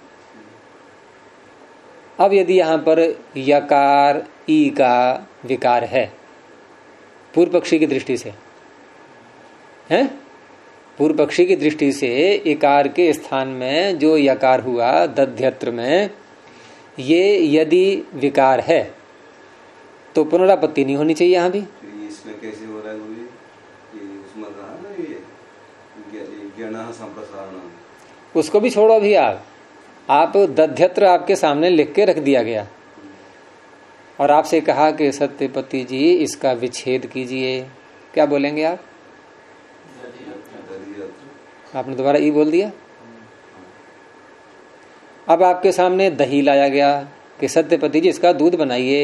अब यदि यहां पर यकार ई का विकार है पूर्व पक्षी की दृष्टि से, है पूर्व पक्षी की दृष्टि से इकार के स्थान में जो यकार हुआ दध्यत्र में, ये यदि विकार है तो पुनरापत्ति नहीं होनी चाहिए। यहाँ भी इसमें कैसे हो रहा है? ये उसमें कहा ना, ये विज्ञान संप्रसारण, उसको भी छोड़ो अभी आप दध्यत्र आपके सामने लिख के रख दिया गया और आपसे कहा कि सत्यपति जी इसका विच्छेद कीजिए, क्या बोलेंगे आप? आपने दोबारा ई बोल दिया। अब आपके सामने दही लाया गया कि सत्यपति जी इसका दूध बनाइए,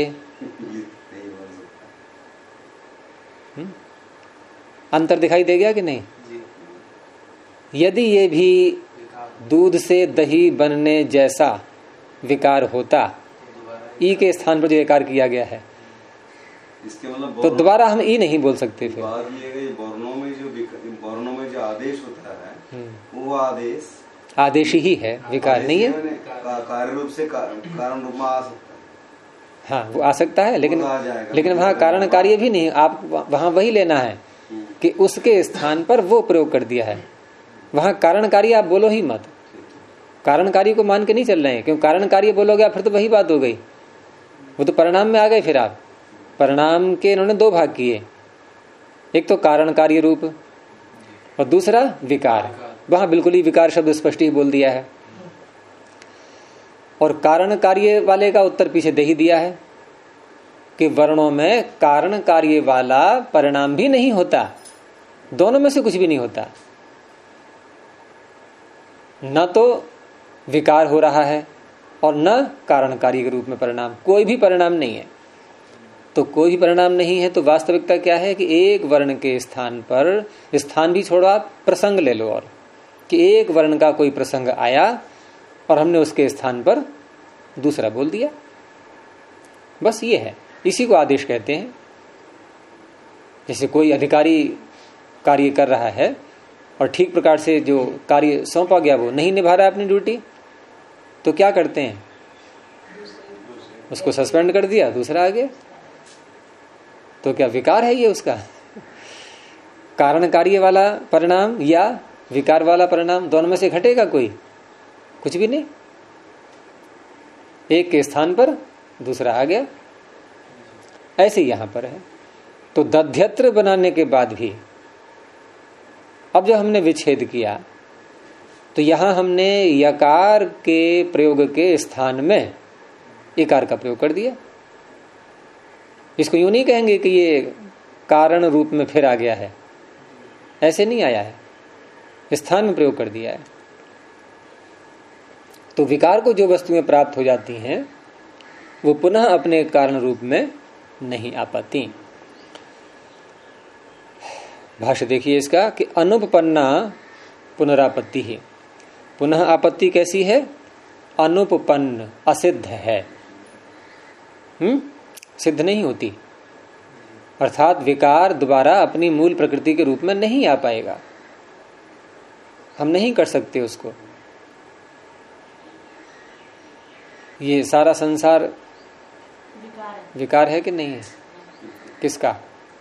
अंतर दिखाई दे गया कि नहीं? यदि ये भी दूध से दही बनने जैसा विकार होता, ई के स्थान पर जो विकार किया गया है, इसके मतलब तो दोबारा हम ई नहीं बोल सकते फिर। बात ये है वर्णों में जो आदेश होता है वो आदेश ही है, विकार नहीं है। कार्य रूप से कारण रूप में आ सकता है। हाँ वो आ सकता है, लेकिन वहाँ कारण कार्य भी नहीं, आप वहाँ वही लेना है कि उसके स्थान पर वो प्रयोग कर दिया है। वहाँ कारण कार्य आप बोलो ही मत, कारण कार्य को मान के नहीं चल रहे हैं, क्यों कारण कार्य बोलोगे फिर तो वही बात हो गई, वो तो परिणाम में आ गए। फिर आप परिणाम के इन्होंने दो भाग किए, एक तो कारण कार्य रूप और दूसरा विकार। वहां बिल्कुल ही विकार शब्द स्पष्ट ही बोल दिया है। और कारण कार्य वाले का उत्तर पीछे दे ही दिया है कि वर्णों में कारण कार्य वाला परिणाम भी नहीं होता, दोनों में से कुछ भी नहीं होता। न तो विकार हो रहा है और न कारण कार्य के रूप में परिणाम, कोई भी परिणाम नहीं है। तो कोई भी परिणाम नहीं है तो वास्तविकता क्या है कि एक वर्ण के स्थान पर, स्थान भी छोड़ो आप प्रसंग ले लो, और कि एक वर्ण का कोई प्रसंग आया और हमने उसके स्थान पर दूसरा बोल दिया, बस ये है, इसी को आदेश कहते हैं। जैसे कोई अधिकारी कार्य कर रहा है और ठीक प्रकार से जो कार्य सौंपा गया वो नहीं निभा रहा है अपनी ड्यूटी, तो क्या करते हैं? उसको सस्पेंड कर दिया, दूसरा आ गया। तो क्या विकार है ये उसका? कारण कार्य वाला परिणाम या विकार वाला परिणाम, दोनों में से घटेगा कोई? कुछ भी नहीं। एक के स्थान पर दूसरा आ गया, ऐसे यहां पर है। तो दध्यत्र बनाने के बाद भी अब जब हमने विच्छेद किया तो यहां हमने यकार के प्रयोग के स्थान में इकार का प्रयोग कर दिया। इसको यूं नहीं कहेंगे कि ये कारण रूप में फिर आ गया है, ऐसे नहीं आया है, स्थान में प्रयोग कर दिया है। तो विकार को जो वस्तुएं प्राप्त हो जाती हैं वो पुनः अपने कारण रूप में नहीं आ पाती। भाष्य देखिए इसका कि अनुपपन्ना पुनरापत्ति है। पुनः आपत्ति कैसी है? अनुपपन्न, असिद्ध है, सिद्ध नहीं होती, अर्थात विकार दोबारा अपनी मूल प्रकृति के रूप में नहीं आ पाएगा, हम नहीं कर सकते उसको। ये सारा संसार विकार है कि नहीं है? किसका?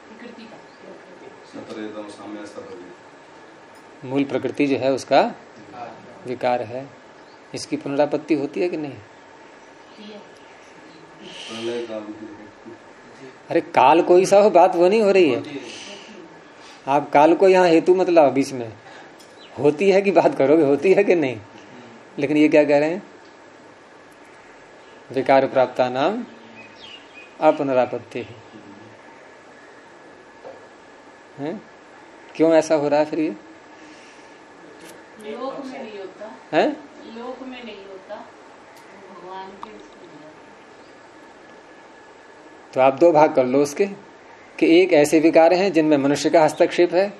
मूल प्रकृति जो है उसका विकार है। इसकी पुनरापत्ति होती है कि नहीं? अरे काल कोई सा हो, बात वो नहीं हो रही है। आप काल को यहाँ हेतु मत लाओ बीच में, होती है कि बात करोगे, होती है कि नहीं। लेकिन ये क्या कह रहे हैं? विकार प्राप्ता नाम अपुनरापत्ति है। क्यों ऐसा हो रहा है फिर? ये लोक में नहीं होता है, लोक में नहीं होता, भगवान के। तो आप दो भाग कर लो उसके कि एक ऐसे विकार हैं जिनमें मनुष्य का हस्तक्षेप है,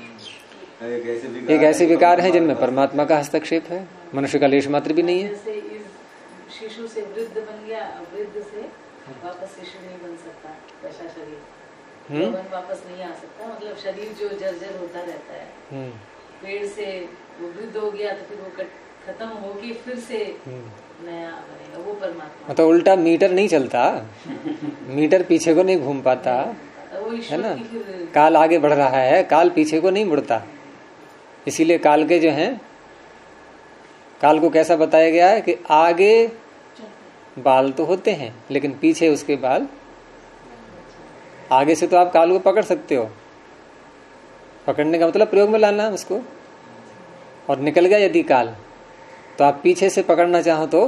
एक ऐसे विकार हैं जिनमें परमात्मा का हस्तक्षेप है, मनुष्य का लेश मात्र भी नहीं है। जैसे इस शिशु से वृद्ध बन गया, वृद्ध से वापस शिशु नहीं बन सकता, वैसा शरीर वापस नहीं आ सकता। मतलब शरीर जो जर्जर होता रहता है, पेड़ से वो वृद्ध हो गया तो फिर वो खत्म होगी, फिर से नया बनेगा, वो परमात्मा। तो उल्टा मीटर नहीं चलता, मीटर पीछे को नहीं घूम पाता, है ना। काल आगे बढ़ रहा है, काल पीछे को नहीं मुड़ता। इसीलिए काल के जो हैं, काल को कैसा बताया गया है कि आगे बाल तो होते हैं लेकिन पीछे उसके बाल, आगे से तो आप काल को पकड़ सकते हो, पकड़ने का मतलब प्रयोग में लाना उसको, और निकल गया यदि काल, तो आप पीछे से पकड़ना चाहो तो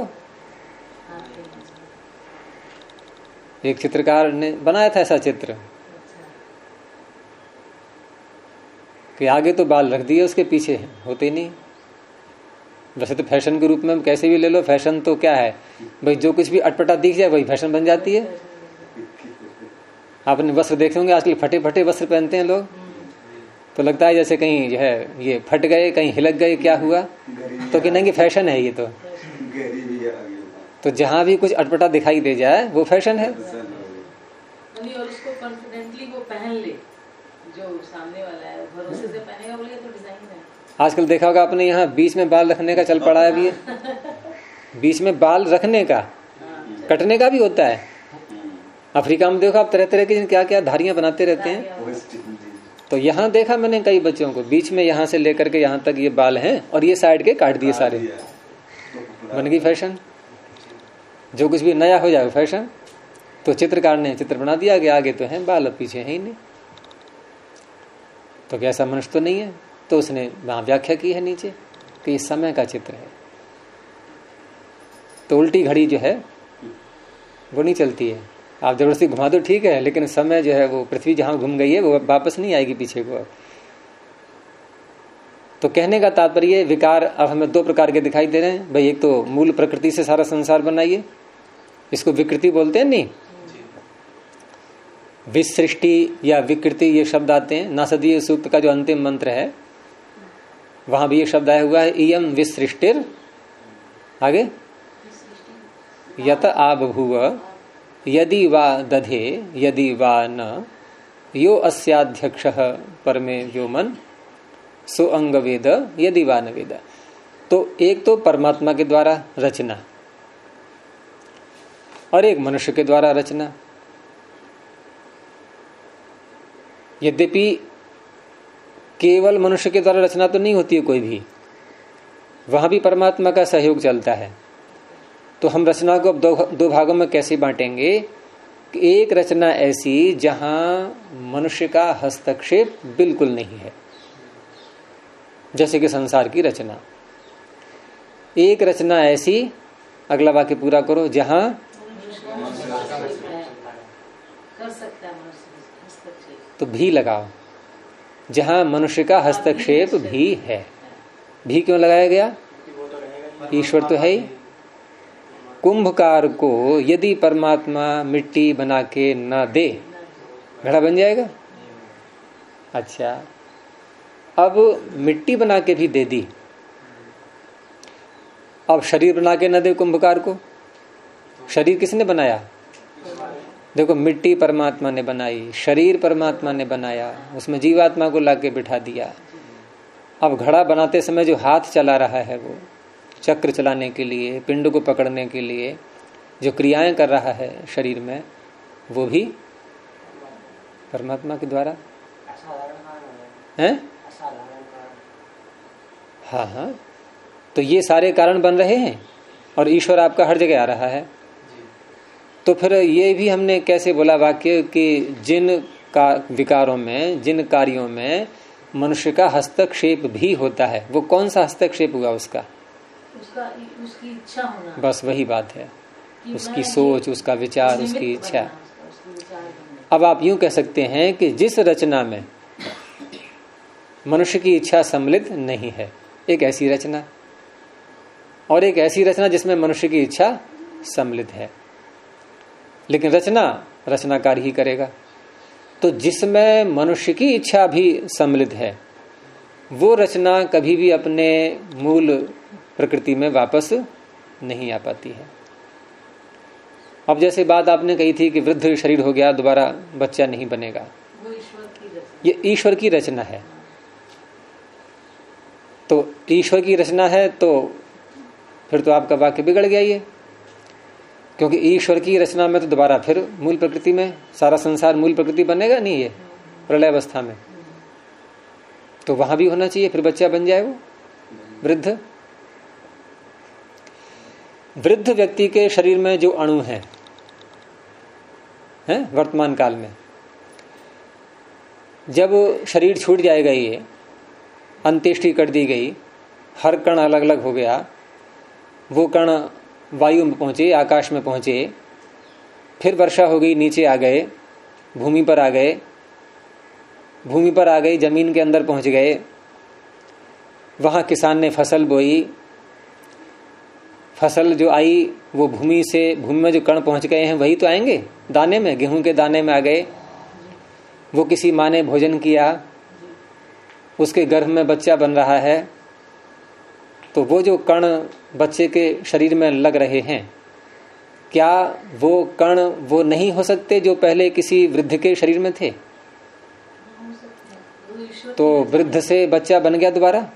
एक चित्रकार ने बनाया था ऐसा चित्र कि आगे तो बाल रख दिए, उसके पीछे होते नहीं। वैसे तो फैशन के रूप में कैसे भी ले लो, फैशन तो क्या है भाई, जो कुछ भी अटपटा दिख जाए वही फैशन बन जाती है। आपने वस्त्र देखे होंगे आजकल, फटे फटे वस्त्र पहनते हैं लोग, तो लगता है जैसे कहीं जो है ये फट गए, कहीं हिलक गए, क्या हुआ, तो कहना कि फैशन है ये। तो जहां भी कुछ अटपटा दिखाई दे जाए वो फैशन है। और उसको कॉन्फिडेंटली वो पहन ले, जो सामने वाला है भरोसे से पहनेगा, बोले तो डिजाइन है। आजकल देखा होगा आपने, यहाँ बीच में बाल रखने का चल पड़ा है अभी। बीच में बाल रखने का, कटने का भी होता है। अफ्रीका में देखो आप, तरह तरह की क्या क्या धारियां बनाते रहते हैं। तो यहाँ देखा मैंने कई बच्चों को, बीच में यहाँ से लेकर के यहाँ तक ये बाल हैं और ये साइड के काट दिए सारे, बन गई फैशन। जो कुछ भी नया हो जाए फैशन। तो चित्रकार ने चित्र बना दिया कि आगे तो है बाल, अब पीछे है ही नहीं, तो क्या ऐसा मनुष्य तो नहीं है। तो उसने वहां व्याख्या की है नीचे कि ये समय का चित्र है। तो उल्टी घड़ी जो है वो नहीं चलती है, आप जबरदस्ती घुमा दो ठीक है, लेकिन समय जो है वो पृथ्वी जहां घूम गई है वो वापस नहीं आएगी पीछे को। तो कहने का तात्पर्य विकार अब हमें दो प्रकार के दिखाई दे रहे हैं भाई। एक तो मूल प्रकृति से सारा संसार बनाइए, इसको विकृति बोलते हैं। नहीं, विसृष्टि या विकृति ये शब्द आते हैं। नासदीय सूक्त का जो अंतिम मंत्र है वहां भी ये शब्द आया हुआ है, इयम विसृष्टिर, आगे यत आबभूव यदि वा दधे यदि वा न यो अस्याध्यक्षः परमे व्योमन सो अंग वेद यदि वा न वेद। तो एक तो परमात्मा के द्वारा रचना और एक मनुष्य के द्वारा रचना। यद्यपि केवल मनुष्य के द्वारा रचना तो नहीं होती है कोई भी, वहां भी परमात्मा का सहयोग चलता है। तो हम रचना को अब दो भागों में कैसे बांटेंगे कि एक रचना ऐसी जहां मनुष्य का हस्तक्षेप बिल्कुल नहीं है, जैसे कि संसार की रचना। एक रचना ऐसी, अगला वाक्य पूरा करो, जहां कर सकता है मनुष्य, तो भी लगाओ, जहां मनुष्य का हस्तक्षेप भी है। भी क्यों लगाया गया? ईश्वर तो है ही। कुंभकार को यदि परमात्मा मिट्टी बना के न दे, घड़ा बन जाएगा? अच्छा, अब मिट्टी बना के भी दे दी, अब शरीर बना के न दे कुंभकार को, शरीर किसने बनाया? देखो, मिट्टी परमात्मा ने बनाई, शरीर परमात्मा ने बनाया, उसमें जीवात्मा को लाके बिठा दिया। अब घड़ा बनाते समय जो हाथ चला रहा है, वो चक्र चलाने के लिए, पिंड को पकड़ने के लिए जो क्रियाएं कर रहा है शरीर में, वो भी परमात्मा के द्वारा है। हाँ हाँ, तो ये सारे कारण बन रहे हैं और ईश्वर आपका हर जगह आ रहा है। तो फिर ये भी हमने कैसे बोला वाक्य कि जिन का विकारों में, जिन कार्यों में मनुष्य का हस्तक्षेप भी होता है, वो कौन सा हस्तक्षेप हुआ? उसका उसकी इच्छा होना, बस वही बात है, उसकी सोच, उसका विचार, उसकी इच्छा। अब आप यूं कह सकते हैं कि जिस रचना में मनुष्य की इच्छा सम्मिलित नहीं है, एक ऐसी रचना, और एक ऐसी रचना जिसमें मनुष्य की इच्छा सम्मिलित है, लेकिन रचना रचनाकार ही करेगा। तो जिसमें मनुष्य की इच्छा भी सम्मिलित है, वो रचना कभी भी अपने मूल प्रकृति में वापस नहीं आ पाती है। अब जैसे बात आपने कही थी कि वृद्ध शरीर हो गया, दोबारा बच्चा नहीं बनेगा, वो ईश्वर की रचना, ये ईश्वर की रचना है। तो ईश्वर की रचना है तो फिर तो आपका वाक्य बिगड़ गया ये, क्योंकि ईश्वर की रचना में तो दोबारा फिर मूल प्रकृति में सारा संसार मूल प्रकृति बनेगा नहीं, ये प्रलय अवस्था में, तो वहां भी होना चाहिए, फिर बच्चा बन जाए वो वृद्ध। वृद्ध व्यक्ति के शरीर में जो अणु हैं वर्तमान काल में, जब शरीर छूट जाएगा, ये अंत्येष्टि कर दी गई, हर कण अलग अलग हो गया, वो कण वायु में पहुंचे, आकाश में पहुंचे, फिर वर्षा हो गई, नीचे आ गए, भूमि पर आ गए, भूमि पर आ गई, जमीन के अंदर पहुंच गए, वहां किसान ने फसल बोई, फसल जो आई वो भूमि में जो कण पहुंच गए हैं वही तो आएंगे दाने में, गेहूं के दाने में आ गए। वो किसी माँ ने भोजन किया, उसके गर्भ में बच्चा बन रहा है, तो वो जो कण बच्चे के शरीर में लग रहे हैं, क्या वो कण वो नहीं हो सकते जो पहले किसी वृद्ध के शरीर में थे? तो वृद्ध से बच्चा बन गया दोबारा,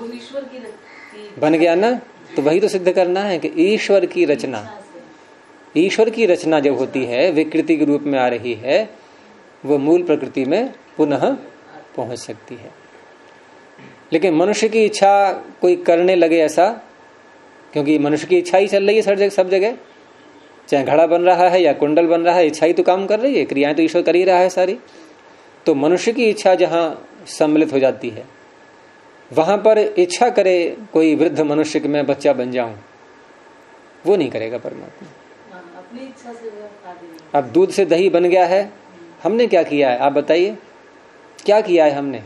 बन गया ना, तो वही तो सिद्ध करना है कि ईश्वर की रचना, ईश्वर की रचना जब होती है, विकृति के रूप में आ रही है, वो मूल प्रकृति में पुनः पहुंच सकती है। लेकिन मनुष्य की इच्छा कोई करने लगे ऐसा, क्योंकि मनुष्य की इच्छा ही चल रही है सब जगह, चाहे घड़ा बन रहा है या कुंडल बन रहा है, इच्छा ही तो काम कर रही है, क्रियाएं तो ईश्वर कर ही रहा है सारी। तो मनुष्य की इच्छा जहां सम्मिलित हो जाती है, वहां पर इच्छा करे कोई वृद्ध मनुष्य कि मैं बच्चा बन जाऊं, वो नहीं करेगा परमात्मा। अपनी इच्छा से अब दूध से दही बन गया है, हमने क्या किया है आप बताइए, क्या किया है हमने?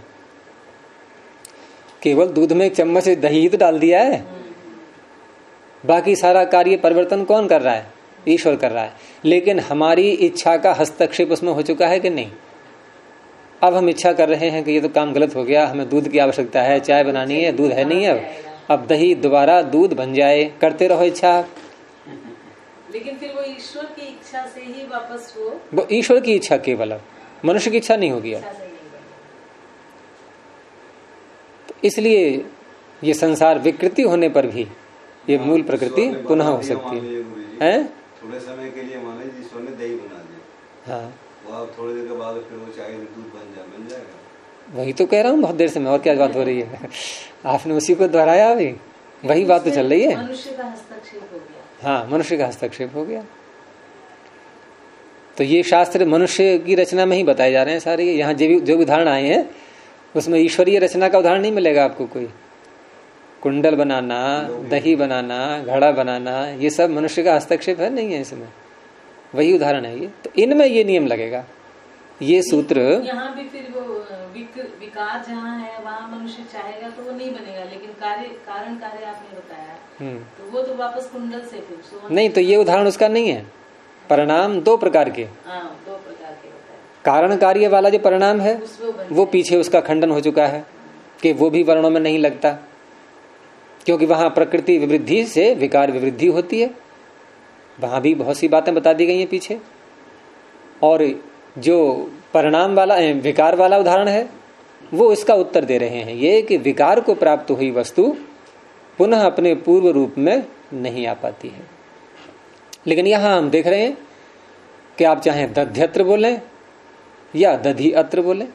केवल दूध में एक चम्मच से दही ही तो डाल दिया है, बाकी सारा कार्य परिवर्तन कौन कर रहा है? ईश्वर कर रहा है। लेकिन हमारी इच्छा का हस्तक्षेप उसमें हो चुका है कि नहीं? अब हम इच्छा कर रहे हैं कि ये तो काम गलत हो गया, हमें दूध की आवश्यकता है, चाय बनानी है, दूध है नहीं, अब दही दोबारा दूध बन जाए, करते रहो इच्छा। लेकिन फिर वो ईश्वर की इच्छा से ही वापस वो ईश्वर की इच्छा केवल, मनुष्य की इच्छा नहीं होगी। तो इसलिए ये संसार विकृति होने पर भी ये मूल प्रकृति पुनः हो सकती है। थोड़े समय के लिए माने ईश्वर ने दही बना दिया, हाँ, वो अब थोड़ी देर के बाद फिर वो चाहे दूध बन जाएगा। वही तो कह रहा हूँ बहुत देर से मैं, और क्या बात हो रही है? आपने उसी को दोहराया, अभी वही बात तो चल रही है। मनुष्य का हस्तक्षेप हो गया। हाँ, मनुष्य का हस्तक्षेप हो गया। तो ये शास्त्र मनुष्य की रचना में ही बताए जा रहे हैं सारे। यहाँ जो उदाहरण आए हैं उसमें ईश्वरीय रचना का उदाहरण नहीं मिलेगा आपको कोई। कुंडल बनाना, दही बनाना, घड़ा बनाना, ये सब मनुष्य का हस्तक्षेप है नहीं है इसमें, वही उदाहरण है ये। तो इनमें ये नियम लगेगा, ये सूत्र। यहाँ भी फिर वो विकार जहाँ है वहाँ मनुष्य चाहेगा तो वो नहीं बनेगा, लेकिन कारण कार्य आपने बताया तो वो तो वापस कुंडल से फिर नहीं। तो ये उदाहरण उसका नहीं है। परिणाम दो प्रकार के, दो प्रकार के होता है। कारण कार्य वाला जो परिणाम है वो पीछे उसका खंडन हो चुका है कि वो भी वर्णों में नहीं लगता, क्योंकि वहां प्रकृति विवृद्धि से विकार विवृद्धि होती है। वहां भी बहुत सी बातें बता दी गई हैं पीछे। और जो परिणाम वाला विकार वाला उदाहरण है वो इसका उत्तर दे रहे हैं, ये कि विकार को प्राप्त हुई वस्तु पुनः अपने पूर्व रूप में नहीं आ पाती है। लेकिन यहां हम देख रहे हैं कि आप चाहे दध्यत्र बोलें या दधि अत्र बोलें,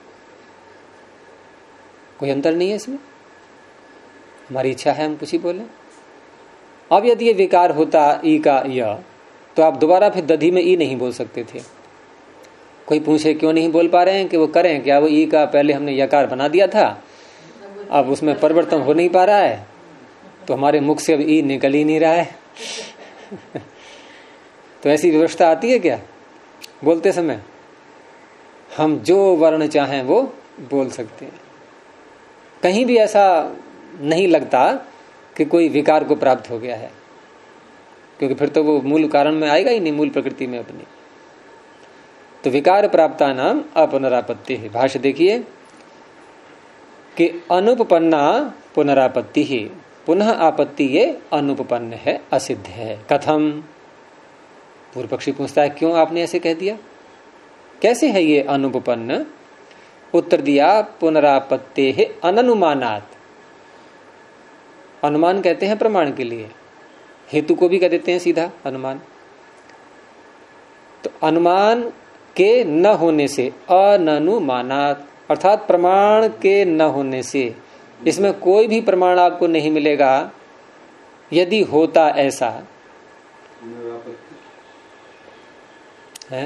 कोई अंतर नहीं है इसमें। हमारी इच्छा है हम कुछ ही बोलें। अब यदि ये विकार होता ई का य, तो आप दोबारा फिर दधि में ई नहीं बोल सकते थे। कोई पूछे क्यों नहीं बोल पा रहे हैं, कि वो करें क्या, वो ई का पहले हमने यकार बना दिया था, अब उसमें परिवर्तन हो नहीं पा रहा है, तो हमारे मुख से अब ई निकल ही नहीं रहा है। तो ऐसी व्यवस्था आती है क्या बोलते समय? हम जो वर्ण चाहें वो बोल सकते हैं। कहीं भी ऐसा नहीं लगता कि कोई विकार को प्राप्त हो गया है, क्योंकि फिर तो वो मूल कारण में आएगा ही नहीं, मूल प्रकृति में अपनी। तो विकार प्राप्ता नाम अपनरापत्ति है। भाष्य देखिए कि अनुपपन्ना पुनरापत्ति ही, पुनः आपत्ति ये अनुपपन्न है, असिद्ध है। कथम? पूर्व पक्षी पूछता है क्यों आपने ऐसे कह दिया, कैसे है ये अनुपपन्न? उत्तर दिया पुनरापत्ति है अननुमानात। अनुमान कहते हैं प्रमाण के लिए, हेतु को भी कह देते हैं सीधा अनुमान। तो अनुमान के न होने से, अननुमानात अर्थात प्रमाण के न होने से, इसमें कोई भी प्रमाण आपको नहीं मिलेगा। यदि होता ऐसा है,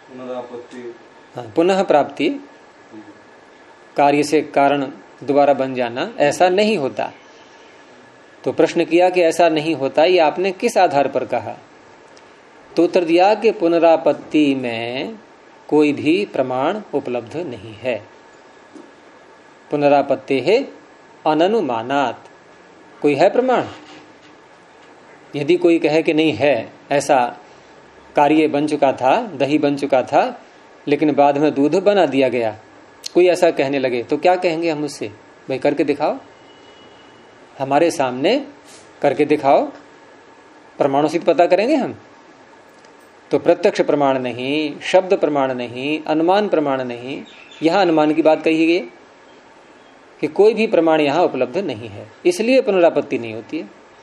पुनः प्राप्ति, कार्य से कारण दोबारा बन जाना, ऐसा नहीं होता। तो प्रश्न किया कि ऐसा नहीं होता, ये आपने किस आधार पर कहा? तो उत्तर दिया कि पुनरापत्ति में कोई भी प्रमाण उपलब्ध नहीं है। पुनरापत्ति है अननुमानात, कोई है प्रमाण? यदि कोई कहे कि नहीं है, ऐसा कार्य बन चुका था, दही बन चुका था, लेकिन बाद में दूध बना दिया गया, कोई ऐसा कहने लगे तो क्या कहेंगे हम उससे? भाई करके दिखाओ, हमारे सामने करके दिखाओ, प्रमाणों से पता करेंगे हम। तो प्रत्यक्ष प्रमाण नहीं, शब्द प्रमाण नहीं, अनुमान प्रमाण नहीं, यहां अनुमान की बात कही गई कि कोई भी प्रमाण यहां उपलब्ध नहीं है, इसलिए पुनरापत्ति नहीं होती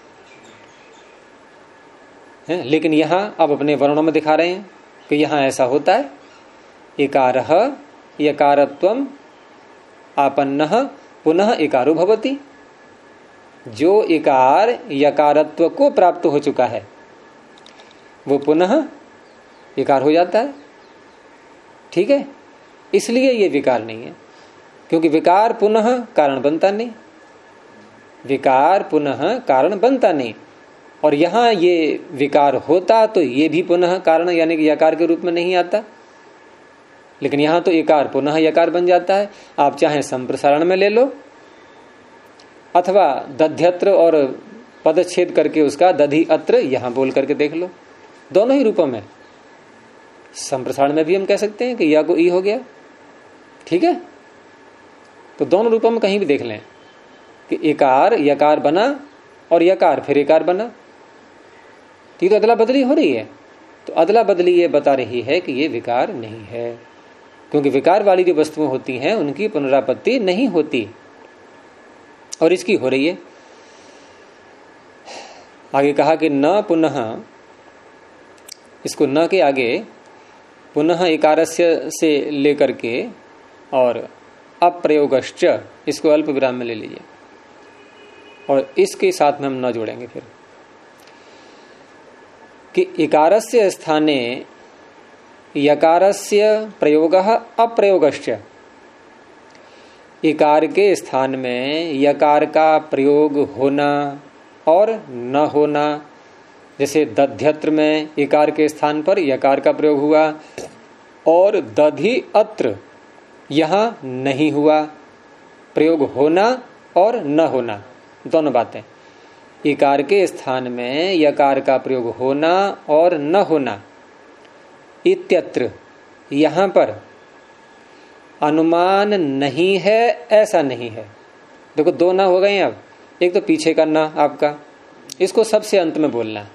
है। लेकिन यहां अब अपने वर्णों में दिखा रहे हैं कि यहां ऐसा होता है। इकारः यकारत्वम आपन्नः पुनः इकारो भवति। जो इकार यकारत्व को प्राप्त हो चुका है वो पुनः विकार हो जाता है। ठीक है, इसलिए ये विकार नहीं है, क्योंकि विकार पुनः कारण बनता नहीं, विकार पुनः कारण बनता नहीं। और यहां ये विकार होता तो ये भी पुनः कारण यानी कि यकार के रूप में नहीं आता, लेकिन यहां तो एकार पुनः यकार बन जाता है। आप चाहे संप्रसारण में ले लो अथवा दध्यत्र और पदच्छेद करके उसका दधि अत्र यहां बोल करके देख लो, दोनों ही रूपों में। संप्रसारण में भी हम कह सकते हैं कि या को ई हो गया, ठीक है। तो दोनों रूपों में कहीं भी देख लें कि एकार यकार बना और यकार फिर एकार बना, ठीक। तो अदला बदली हो रही है, तो अदला बदली ये बता रही है कि ये विकार नहीं है, क्योंकि विकार वाली जो वस्तुएं होती हैं उनकी पुनरापत्ति नहीं होती, और इसकी हो रही है। आगे कहा कि न पुनः, इसको न के आगे पुनः एकारस्य से लेकर के और अप्रयोगश्च, इसको अल्प विराम में ले लीजिए और इसके साथ में हम न जोड़ेंगे फिर कि इकारस्य स्थाने यकारस्य प्रयोगः अप्रयोगश्च। इकार के स्थान में यकार का प्रयोग होना और न होना, जैसे दध्यत्र में इकार के स्थान पर यकार का प्रयोग हुआ और दधि अत्र यहां नहीं हुआ, प्रयोग होना और न होना दोनों बातें। इकार के स्थान में यकार का प्रयोग होना और न होना, इत्यत्र यहां पर अनुमान नहीं है, ऐसा नहीं है। देखो दो ना हो गए अब, एक तो पीछे का ना आपका, इसको सबसे अंत में बोलना,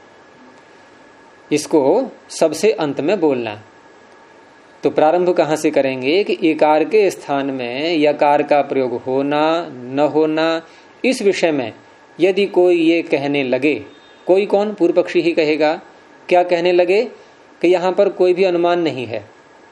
इसको सबसे अंत में बोलना। तो प्रारंभ कहां से करेंगे कि इकार के स्थान में यकार का प्रयोग होना न होना, इस विषय में यदि कोई ये कहने लगे, कोई कौन? पूर्व पक्षी ही कहेगा। क्या कहने लगे? कि यहां पर कोई भी अनुमान नहीं है,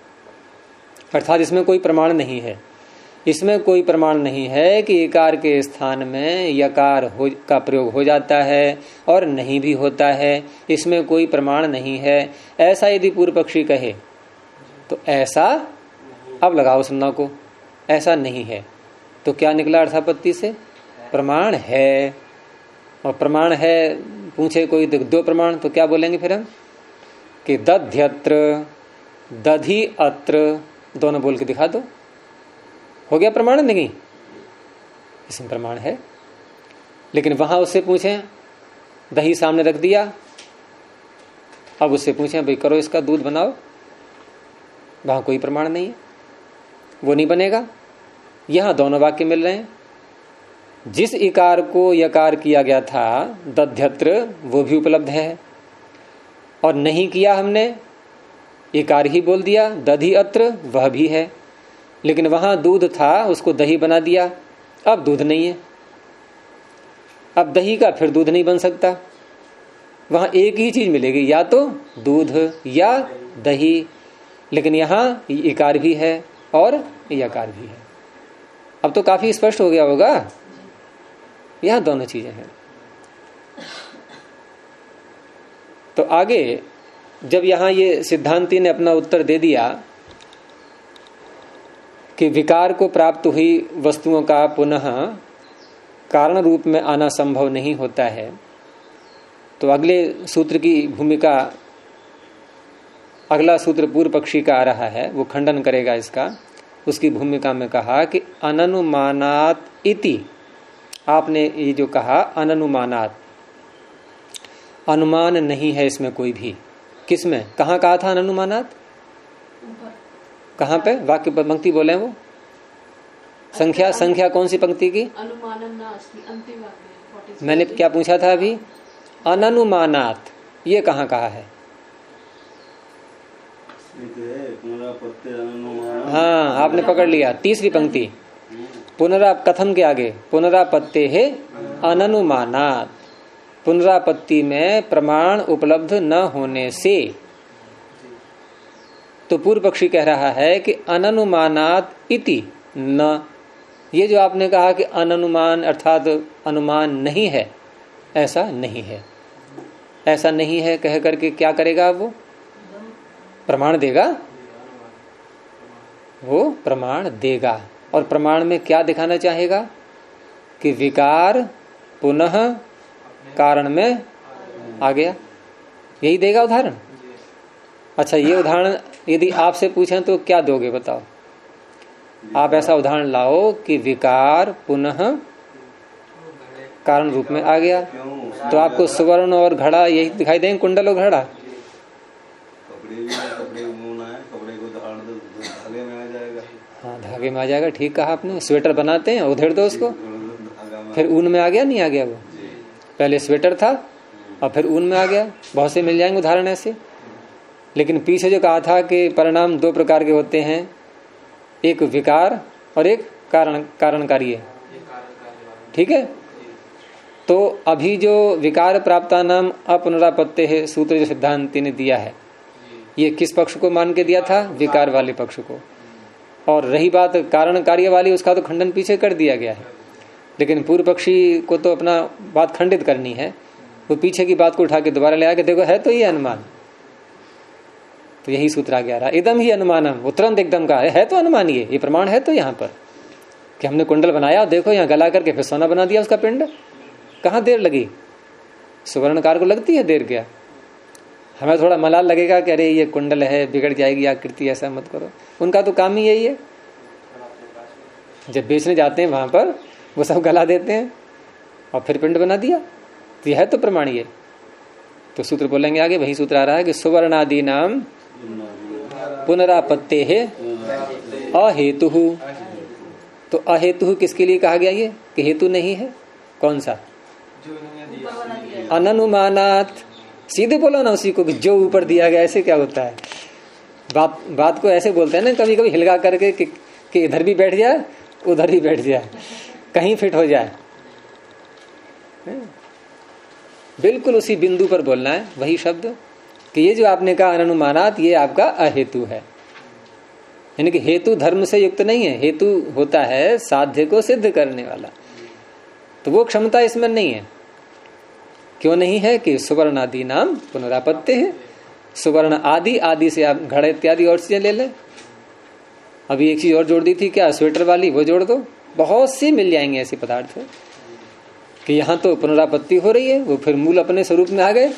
अर्थात इसमें कोई प्रमाण नहीं है। इसमें कोई प्रमाण नहीं है कि इकार के स्थान में यकार का प्रयोग हो जाता है और नहीं भी होता है, इसमें कोई प्रमाण नहीं है, ऐसा यदि पूर्व पक्षी कहे तो ऐसा, अब लगाओ सुनना को, ऐसा नहीं है। तो क्या निकला अर्थापत्ति से? प्रमाण है। और प्रमाण है पूछे कोई दो प्रमाण, तो क्या बोलेंगे फिर हम कि दध्यत्र दधि अत्र, दोनों बोल के दिखा दो, हो गया प्रमाण नहीं? इसमें प्रमाण है। लेकिन वहां उससे पूछें, दही सामने रख दिया, अब उससे पूछें भाई करो इसका दूध बनाओ, वहां कोई प्रमाण नहीं है, वो नहीं बनेगा। यहां दोनों वाक्य मिल रहे हैं, जिस इकार को यकार किया गया था दध्यत्र वो भी उपलब्ध है, और नहीं किया हमने, इकार ही बोल दिया दधि अत्र, वह भी है। लेकिन वहां दूध था, उसको दही बना दिया, अब दूध नहीं है, अब दही का फिर दूध नहीं बन सकता। वहां एक ही चीज मिलेगी, या तो दूध या दही, लेकिन यहां इकार भी है और यकार भी है। अब तो काफी स्पष्ट हो गया होगा, यहां दोनों चीजें हैं। तो आगे जब यहां ये सिद्धांती ने अपना उत्तर दे दिया कि विकार को प्राप्त हुई वस्तुओं का पुनः कारण रूप में आना संभव नहीं होता है, तो अगले सूत्र की भूमिका, अगला सूत्र पूर्व पक्षी का आ रहा है, वो खंडन करेगा इसका। उसकी भूमिका में कहा कि अननुमानात इति, आपने ये जो कहा अननुमानात, अनुमान नहीं है इसमें कोई भी। किसमें, कहाँ कहा था अननुमानात? कहाँ पे वाक्य पंक्ति बोले वो? संख्या कौन सी पंक्ति की? मैंने क्या पूछा था अभी? अननुमानात, ये कहाँ कहा है? हाँ, आपने पकड़ लिया, तीसरी पंक्ति। कथम के आगे पुनरापत्ते है अननुमानात, पुनरापत्ति में प्रमाण उपलब्ध न होने से। तो पूर्व पक्षी कह रहा है कि अननुमानात इति न, ये जो आपने कहा कि अननुमान अर्थात अनुमान नहीं है, ऐसा नहीं है। ऐसा नहीं है कह करके क्या करेगा वो? प्रमाण देगा, वो प्रमाण देगा। और प्रमाण में क्या दिखाना चाहेगा? कि विकार पुनः कारण में आ गया, यही देगा उदाहरण। अच्छा, ये उदाहरण यदि आपसे पूछें तो क्या दोगे बताओ? आप ऐसा उदाहरण लाओ कि विकार पुनः कारण रूप में आ गया, तो आपको सुवर्ण और घड़ा यही दिखाई देंगे, कुंडल और घड़ा। हाँ, धागे में आ जाएगा, ठीक कहा आपने। स्वेटर बनाते हैं, उधेड़ दो उसको, फिर ऊन में आ गया, नहीं आ गया? वो पहले स्वेटर था और फिर ऊन में आ गया। बहुत से मिल जाएंगे उदाहरण ऐसे। लेकिन पीछे जो कहा था कि परिणाम दो प्रकार के होते हैं, एक विकार और एक कारण कार्य, ठीक है? तो अभी जो विकार प्राप्ता नाम अपुनरापत्ते है सूत्र जो सिद्धांति ने दिया है, ये किस पक्ष को मान के दिया था? विकार वाले पक्ष को। और रही बात कारण कार्य वाली, उसका तो खंडन पीछे कर दिया गया है। लेकिन पूर्व पक्षी को तो अपना बात खंडित करनी है, वो पीछे की बात को उठा के दोबारा ले आके देखो है तो ये अनुमान। तो यही सूत्र आ गया रहा, इदम ही अनुमानम, वो तुरंत एकदम का है तो अनुमान, ये प्रमाण है तो यहाँ पर कि हमने कुंडल बनाया, देखो यहाँ गला करके फिर सोना बना दिया उसका पिंड। कहाँ देर लगी? सुवर्णकार को लगती है देर क्या? हमें थोड़ा मलाल लगेगा कि अरे ये कुंडल है, बिगड़ जाएगी आकृति, ऐसा मत करो। उनका तो काम ही यही है, जब बेचने जाते हैं वहां पर वो सब गला देते हैं और फिर पिंड बना दिया। तो यह है तो प्रमाण ये। तो सूत्र बोलेंगे आगे, वही सूत्र आ रहा है कि सुवर्णादि नाम पुनरापत्ते है अहेतु। तो अहेतु किसके लिए कहा गया ये कि हेतु नहीं है? कौन सा? अननुमानात। सीधे बोलो ना उसी को कि जो ऊपर दिया गया। ऐसे क्या होता है? बात को ऐसे बोलते हैं ना कभी कभी हिलगा करके कि इधर भी बैठ जाए उधर भी बैठ जाए, कहीं फिट हो जाए। बिल्कुल उसी बिंदु पर बोलना है वही शब्द कि ये जो आपने कहा अननुमानात, ये आपका अहेतु है। यानी कि हेतु धर्म से युक्त नहीं है, हेतु होता है साध्य को सिद्ध करने वाला। तो वो क्षमता इसमें नहीं है। क्यों नहीं है? कि सुवर्ण आदि नाम पुनरापत्ति है। सुवर्ण आदि, आदि से आप घड़े इत्यादि और चीजें ले लें। अभी एक चीज और जोड़ दी थी क्या? स्वेटर वाली, वो जोड़ दो। बहुत सी मिल जाएंगे ऐसे पदार्थ कि यहाँ तो पुनरापत्ति हो रही है, वो फिर मूल अपने स्वरूप में आ गए।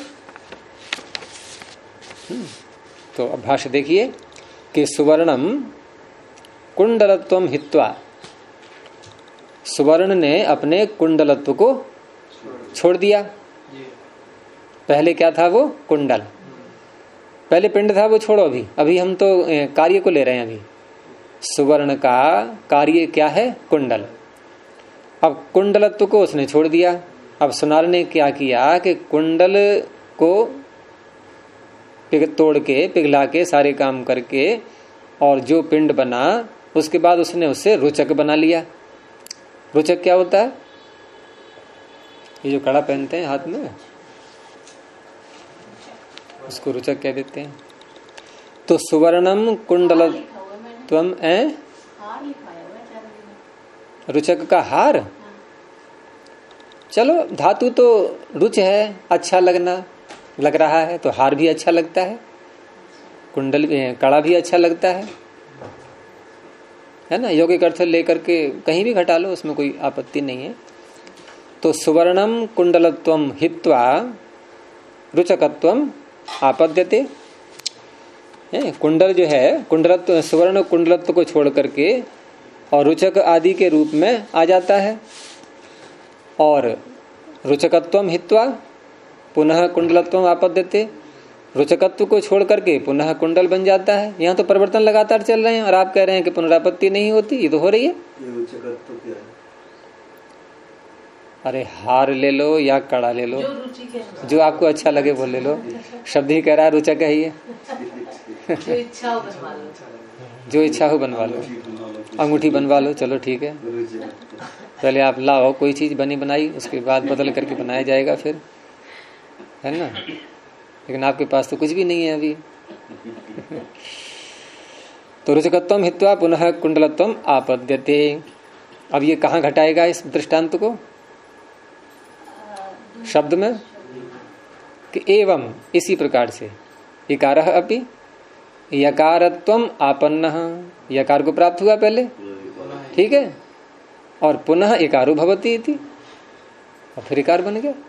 तो अब भाष्य देखिए कि सुवर्णम कुंडलत्वम हित्वा, सुवर्ण ने अपने कुंडलत्व को छोड़ दिया। पहले क्या था? वो कुंडल। पहले पिंड था, वो छोड़ो। अभी हम तो कार्य को ले रहे हैं। अभी सुवर्ण का कार्य क्या है? कुंडल। अब कुंडलत्व को उसने छोड़ दिया। अब सुनार ने क्या किया कि कुंडल को तोड़ के, पिघला के, सारे काम करके और जो पिंड बना, उसके बाद उसने उससे रुचक बना लिया। रुचक क्या होता है? ये जो कड़ा पहनते हैं हाथ में, उसको रुचक कह देते हैं। तो सुवर्णम कुंडलत्वम रुचक का हार। चलो, धातु तो रुच है, अच्छा लगना लग रहा है, तो हार भी अच्छा लगता है, कुंडल कड़ा भी अच्छा लगता है ना। यौगिक अर्थ लेकर के कहीं भी घटा लो, उसमें कोई आपत्ति नहीं है। तो सुवर्णम कुंडलत्वम हित्वा रुचकत्वम आपद्यते। कुंडल जो है, कुंडलत्व, सुवर्ण कुंडलत्व को छोड़ करके और रुचक आदि के रूप में आ जाता है। और रुचकत्वम हित्वा पुनः कुंडलत्वम आपद्यते, रुचकत्व को छोड़ करके पुनः कुंडल बन जाता है। यहाँ तो परिवर्तन लगातार चल रहे हैं और आप कह रहे हैं कि पुनरापत्ति नहीं होती। ये तो हो रही है। ये रुचकत्व क्या है? अरे हार ले लो या कड़ा ले लो, जो रुचि के अनुसार, जो आपको अच्छा लगे वो ले लो। शब्द ही कह रहा है रुचक है ये। जो इच्छा हो बनवा लो, जो इच्छा हो बनवा लो, अंगूठी बनवा लो, चलो ठीक है। पहले आप लाओ कोई चीज बनी बनाई, उसके बाद बदल करके बनाया जाएगा फिर, है ना। लेकिन आपके पास तो कुछ भी नहीं है अभी। तो रुचकत्वम हित्वा पुनः कुंडलत्वम आपद्यते। अब ये कहाँ घटाएगा इस दृष्टांत को? शब्द में कि एवं इसी प्रकार से इकारः अपि यकारत्वम आपन्नः, यकार को प्राप्त हुआ पहले, ठीक है, और पुनः इकारो भवति इति, और फिर इकार बन गया।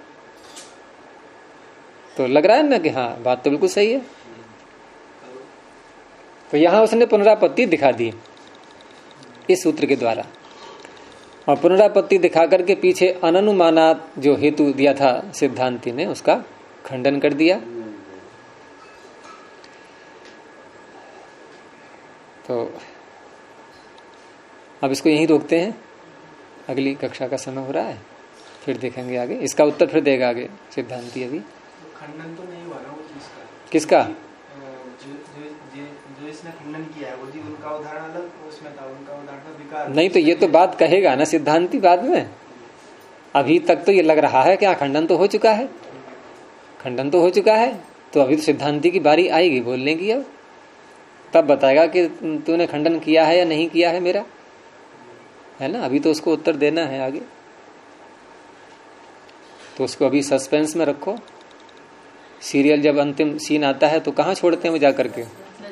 तो लग रहा है ना कि हाँ बात तो बिल्कुल सही है। तो यहां उसने पुनरापत्ति दिखा दी इस सूत्र के द्वारा, और पुनरापत्ति दिखा करके पीछे अननुमानात जो हेतु दिया था सिद्धांति ने, उसका खंडन कर दिया। तो अब इसको यहीं रोकते हैं, अगली कक्षा का समय हो रहा है, फिर देखेंगे आगे। इसका उत्तर फिर देगा आगे सिद्धांति। अभी खंडन तो नहीं हुआ ना वो चीज का। किसका? जो इसने खंडन किया है वो जी, उनका उदाहरण अलग उसमें था, उनका उदाहरण विकार नहीं। तो ये तो बात कहेगा ना सिद्धांति बाद में। अभी तक तो ये लग रहा है कि खंडन तो हो चुका है, खंडन तो हो चुका है। तो अभी तो सिद्धांति की बारी आएगी बोलने की, अब तब बताएगा कि तूने खंडन किया है या नहीं किया है मेरा, है ना। अभी तो उसको उत्तर देना है आगे, तो उसको अभी सस्पेंस में रखो। सीरियल जब अंतिम सीन आता है तो कहाँ छोड़ते हैं वो जाकर के।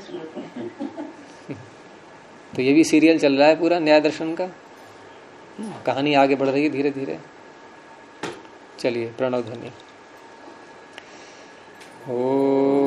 तो ये भी सीरियल चल रहा है पूरा न्याय दर्शन का, कहानी आगे बढ़ रही है धीरे धीरे। चलिए प्रणव ध्वनि। ओ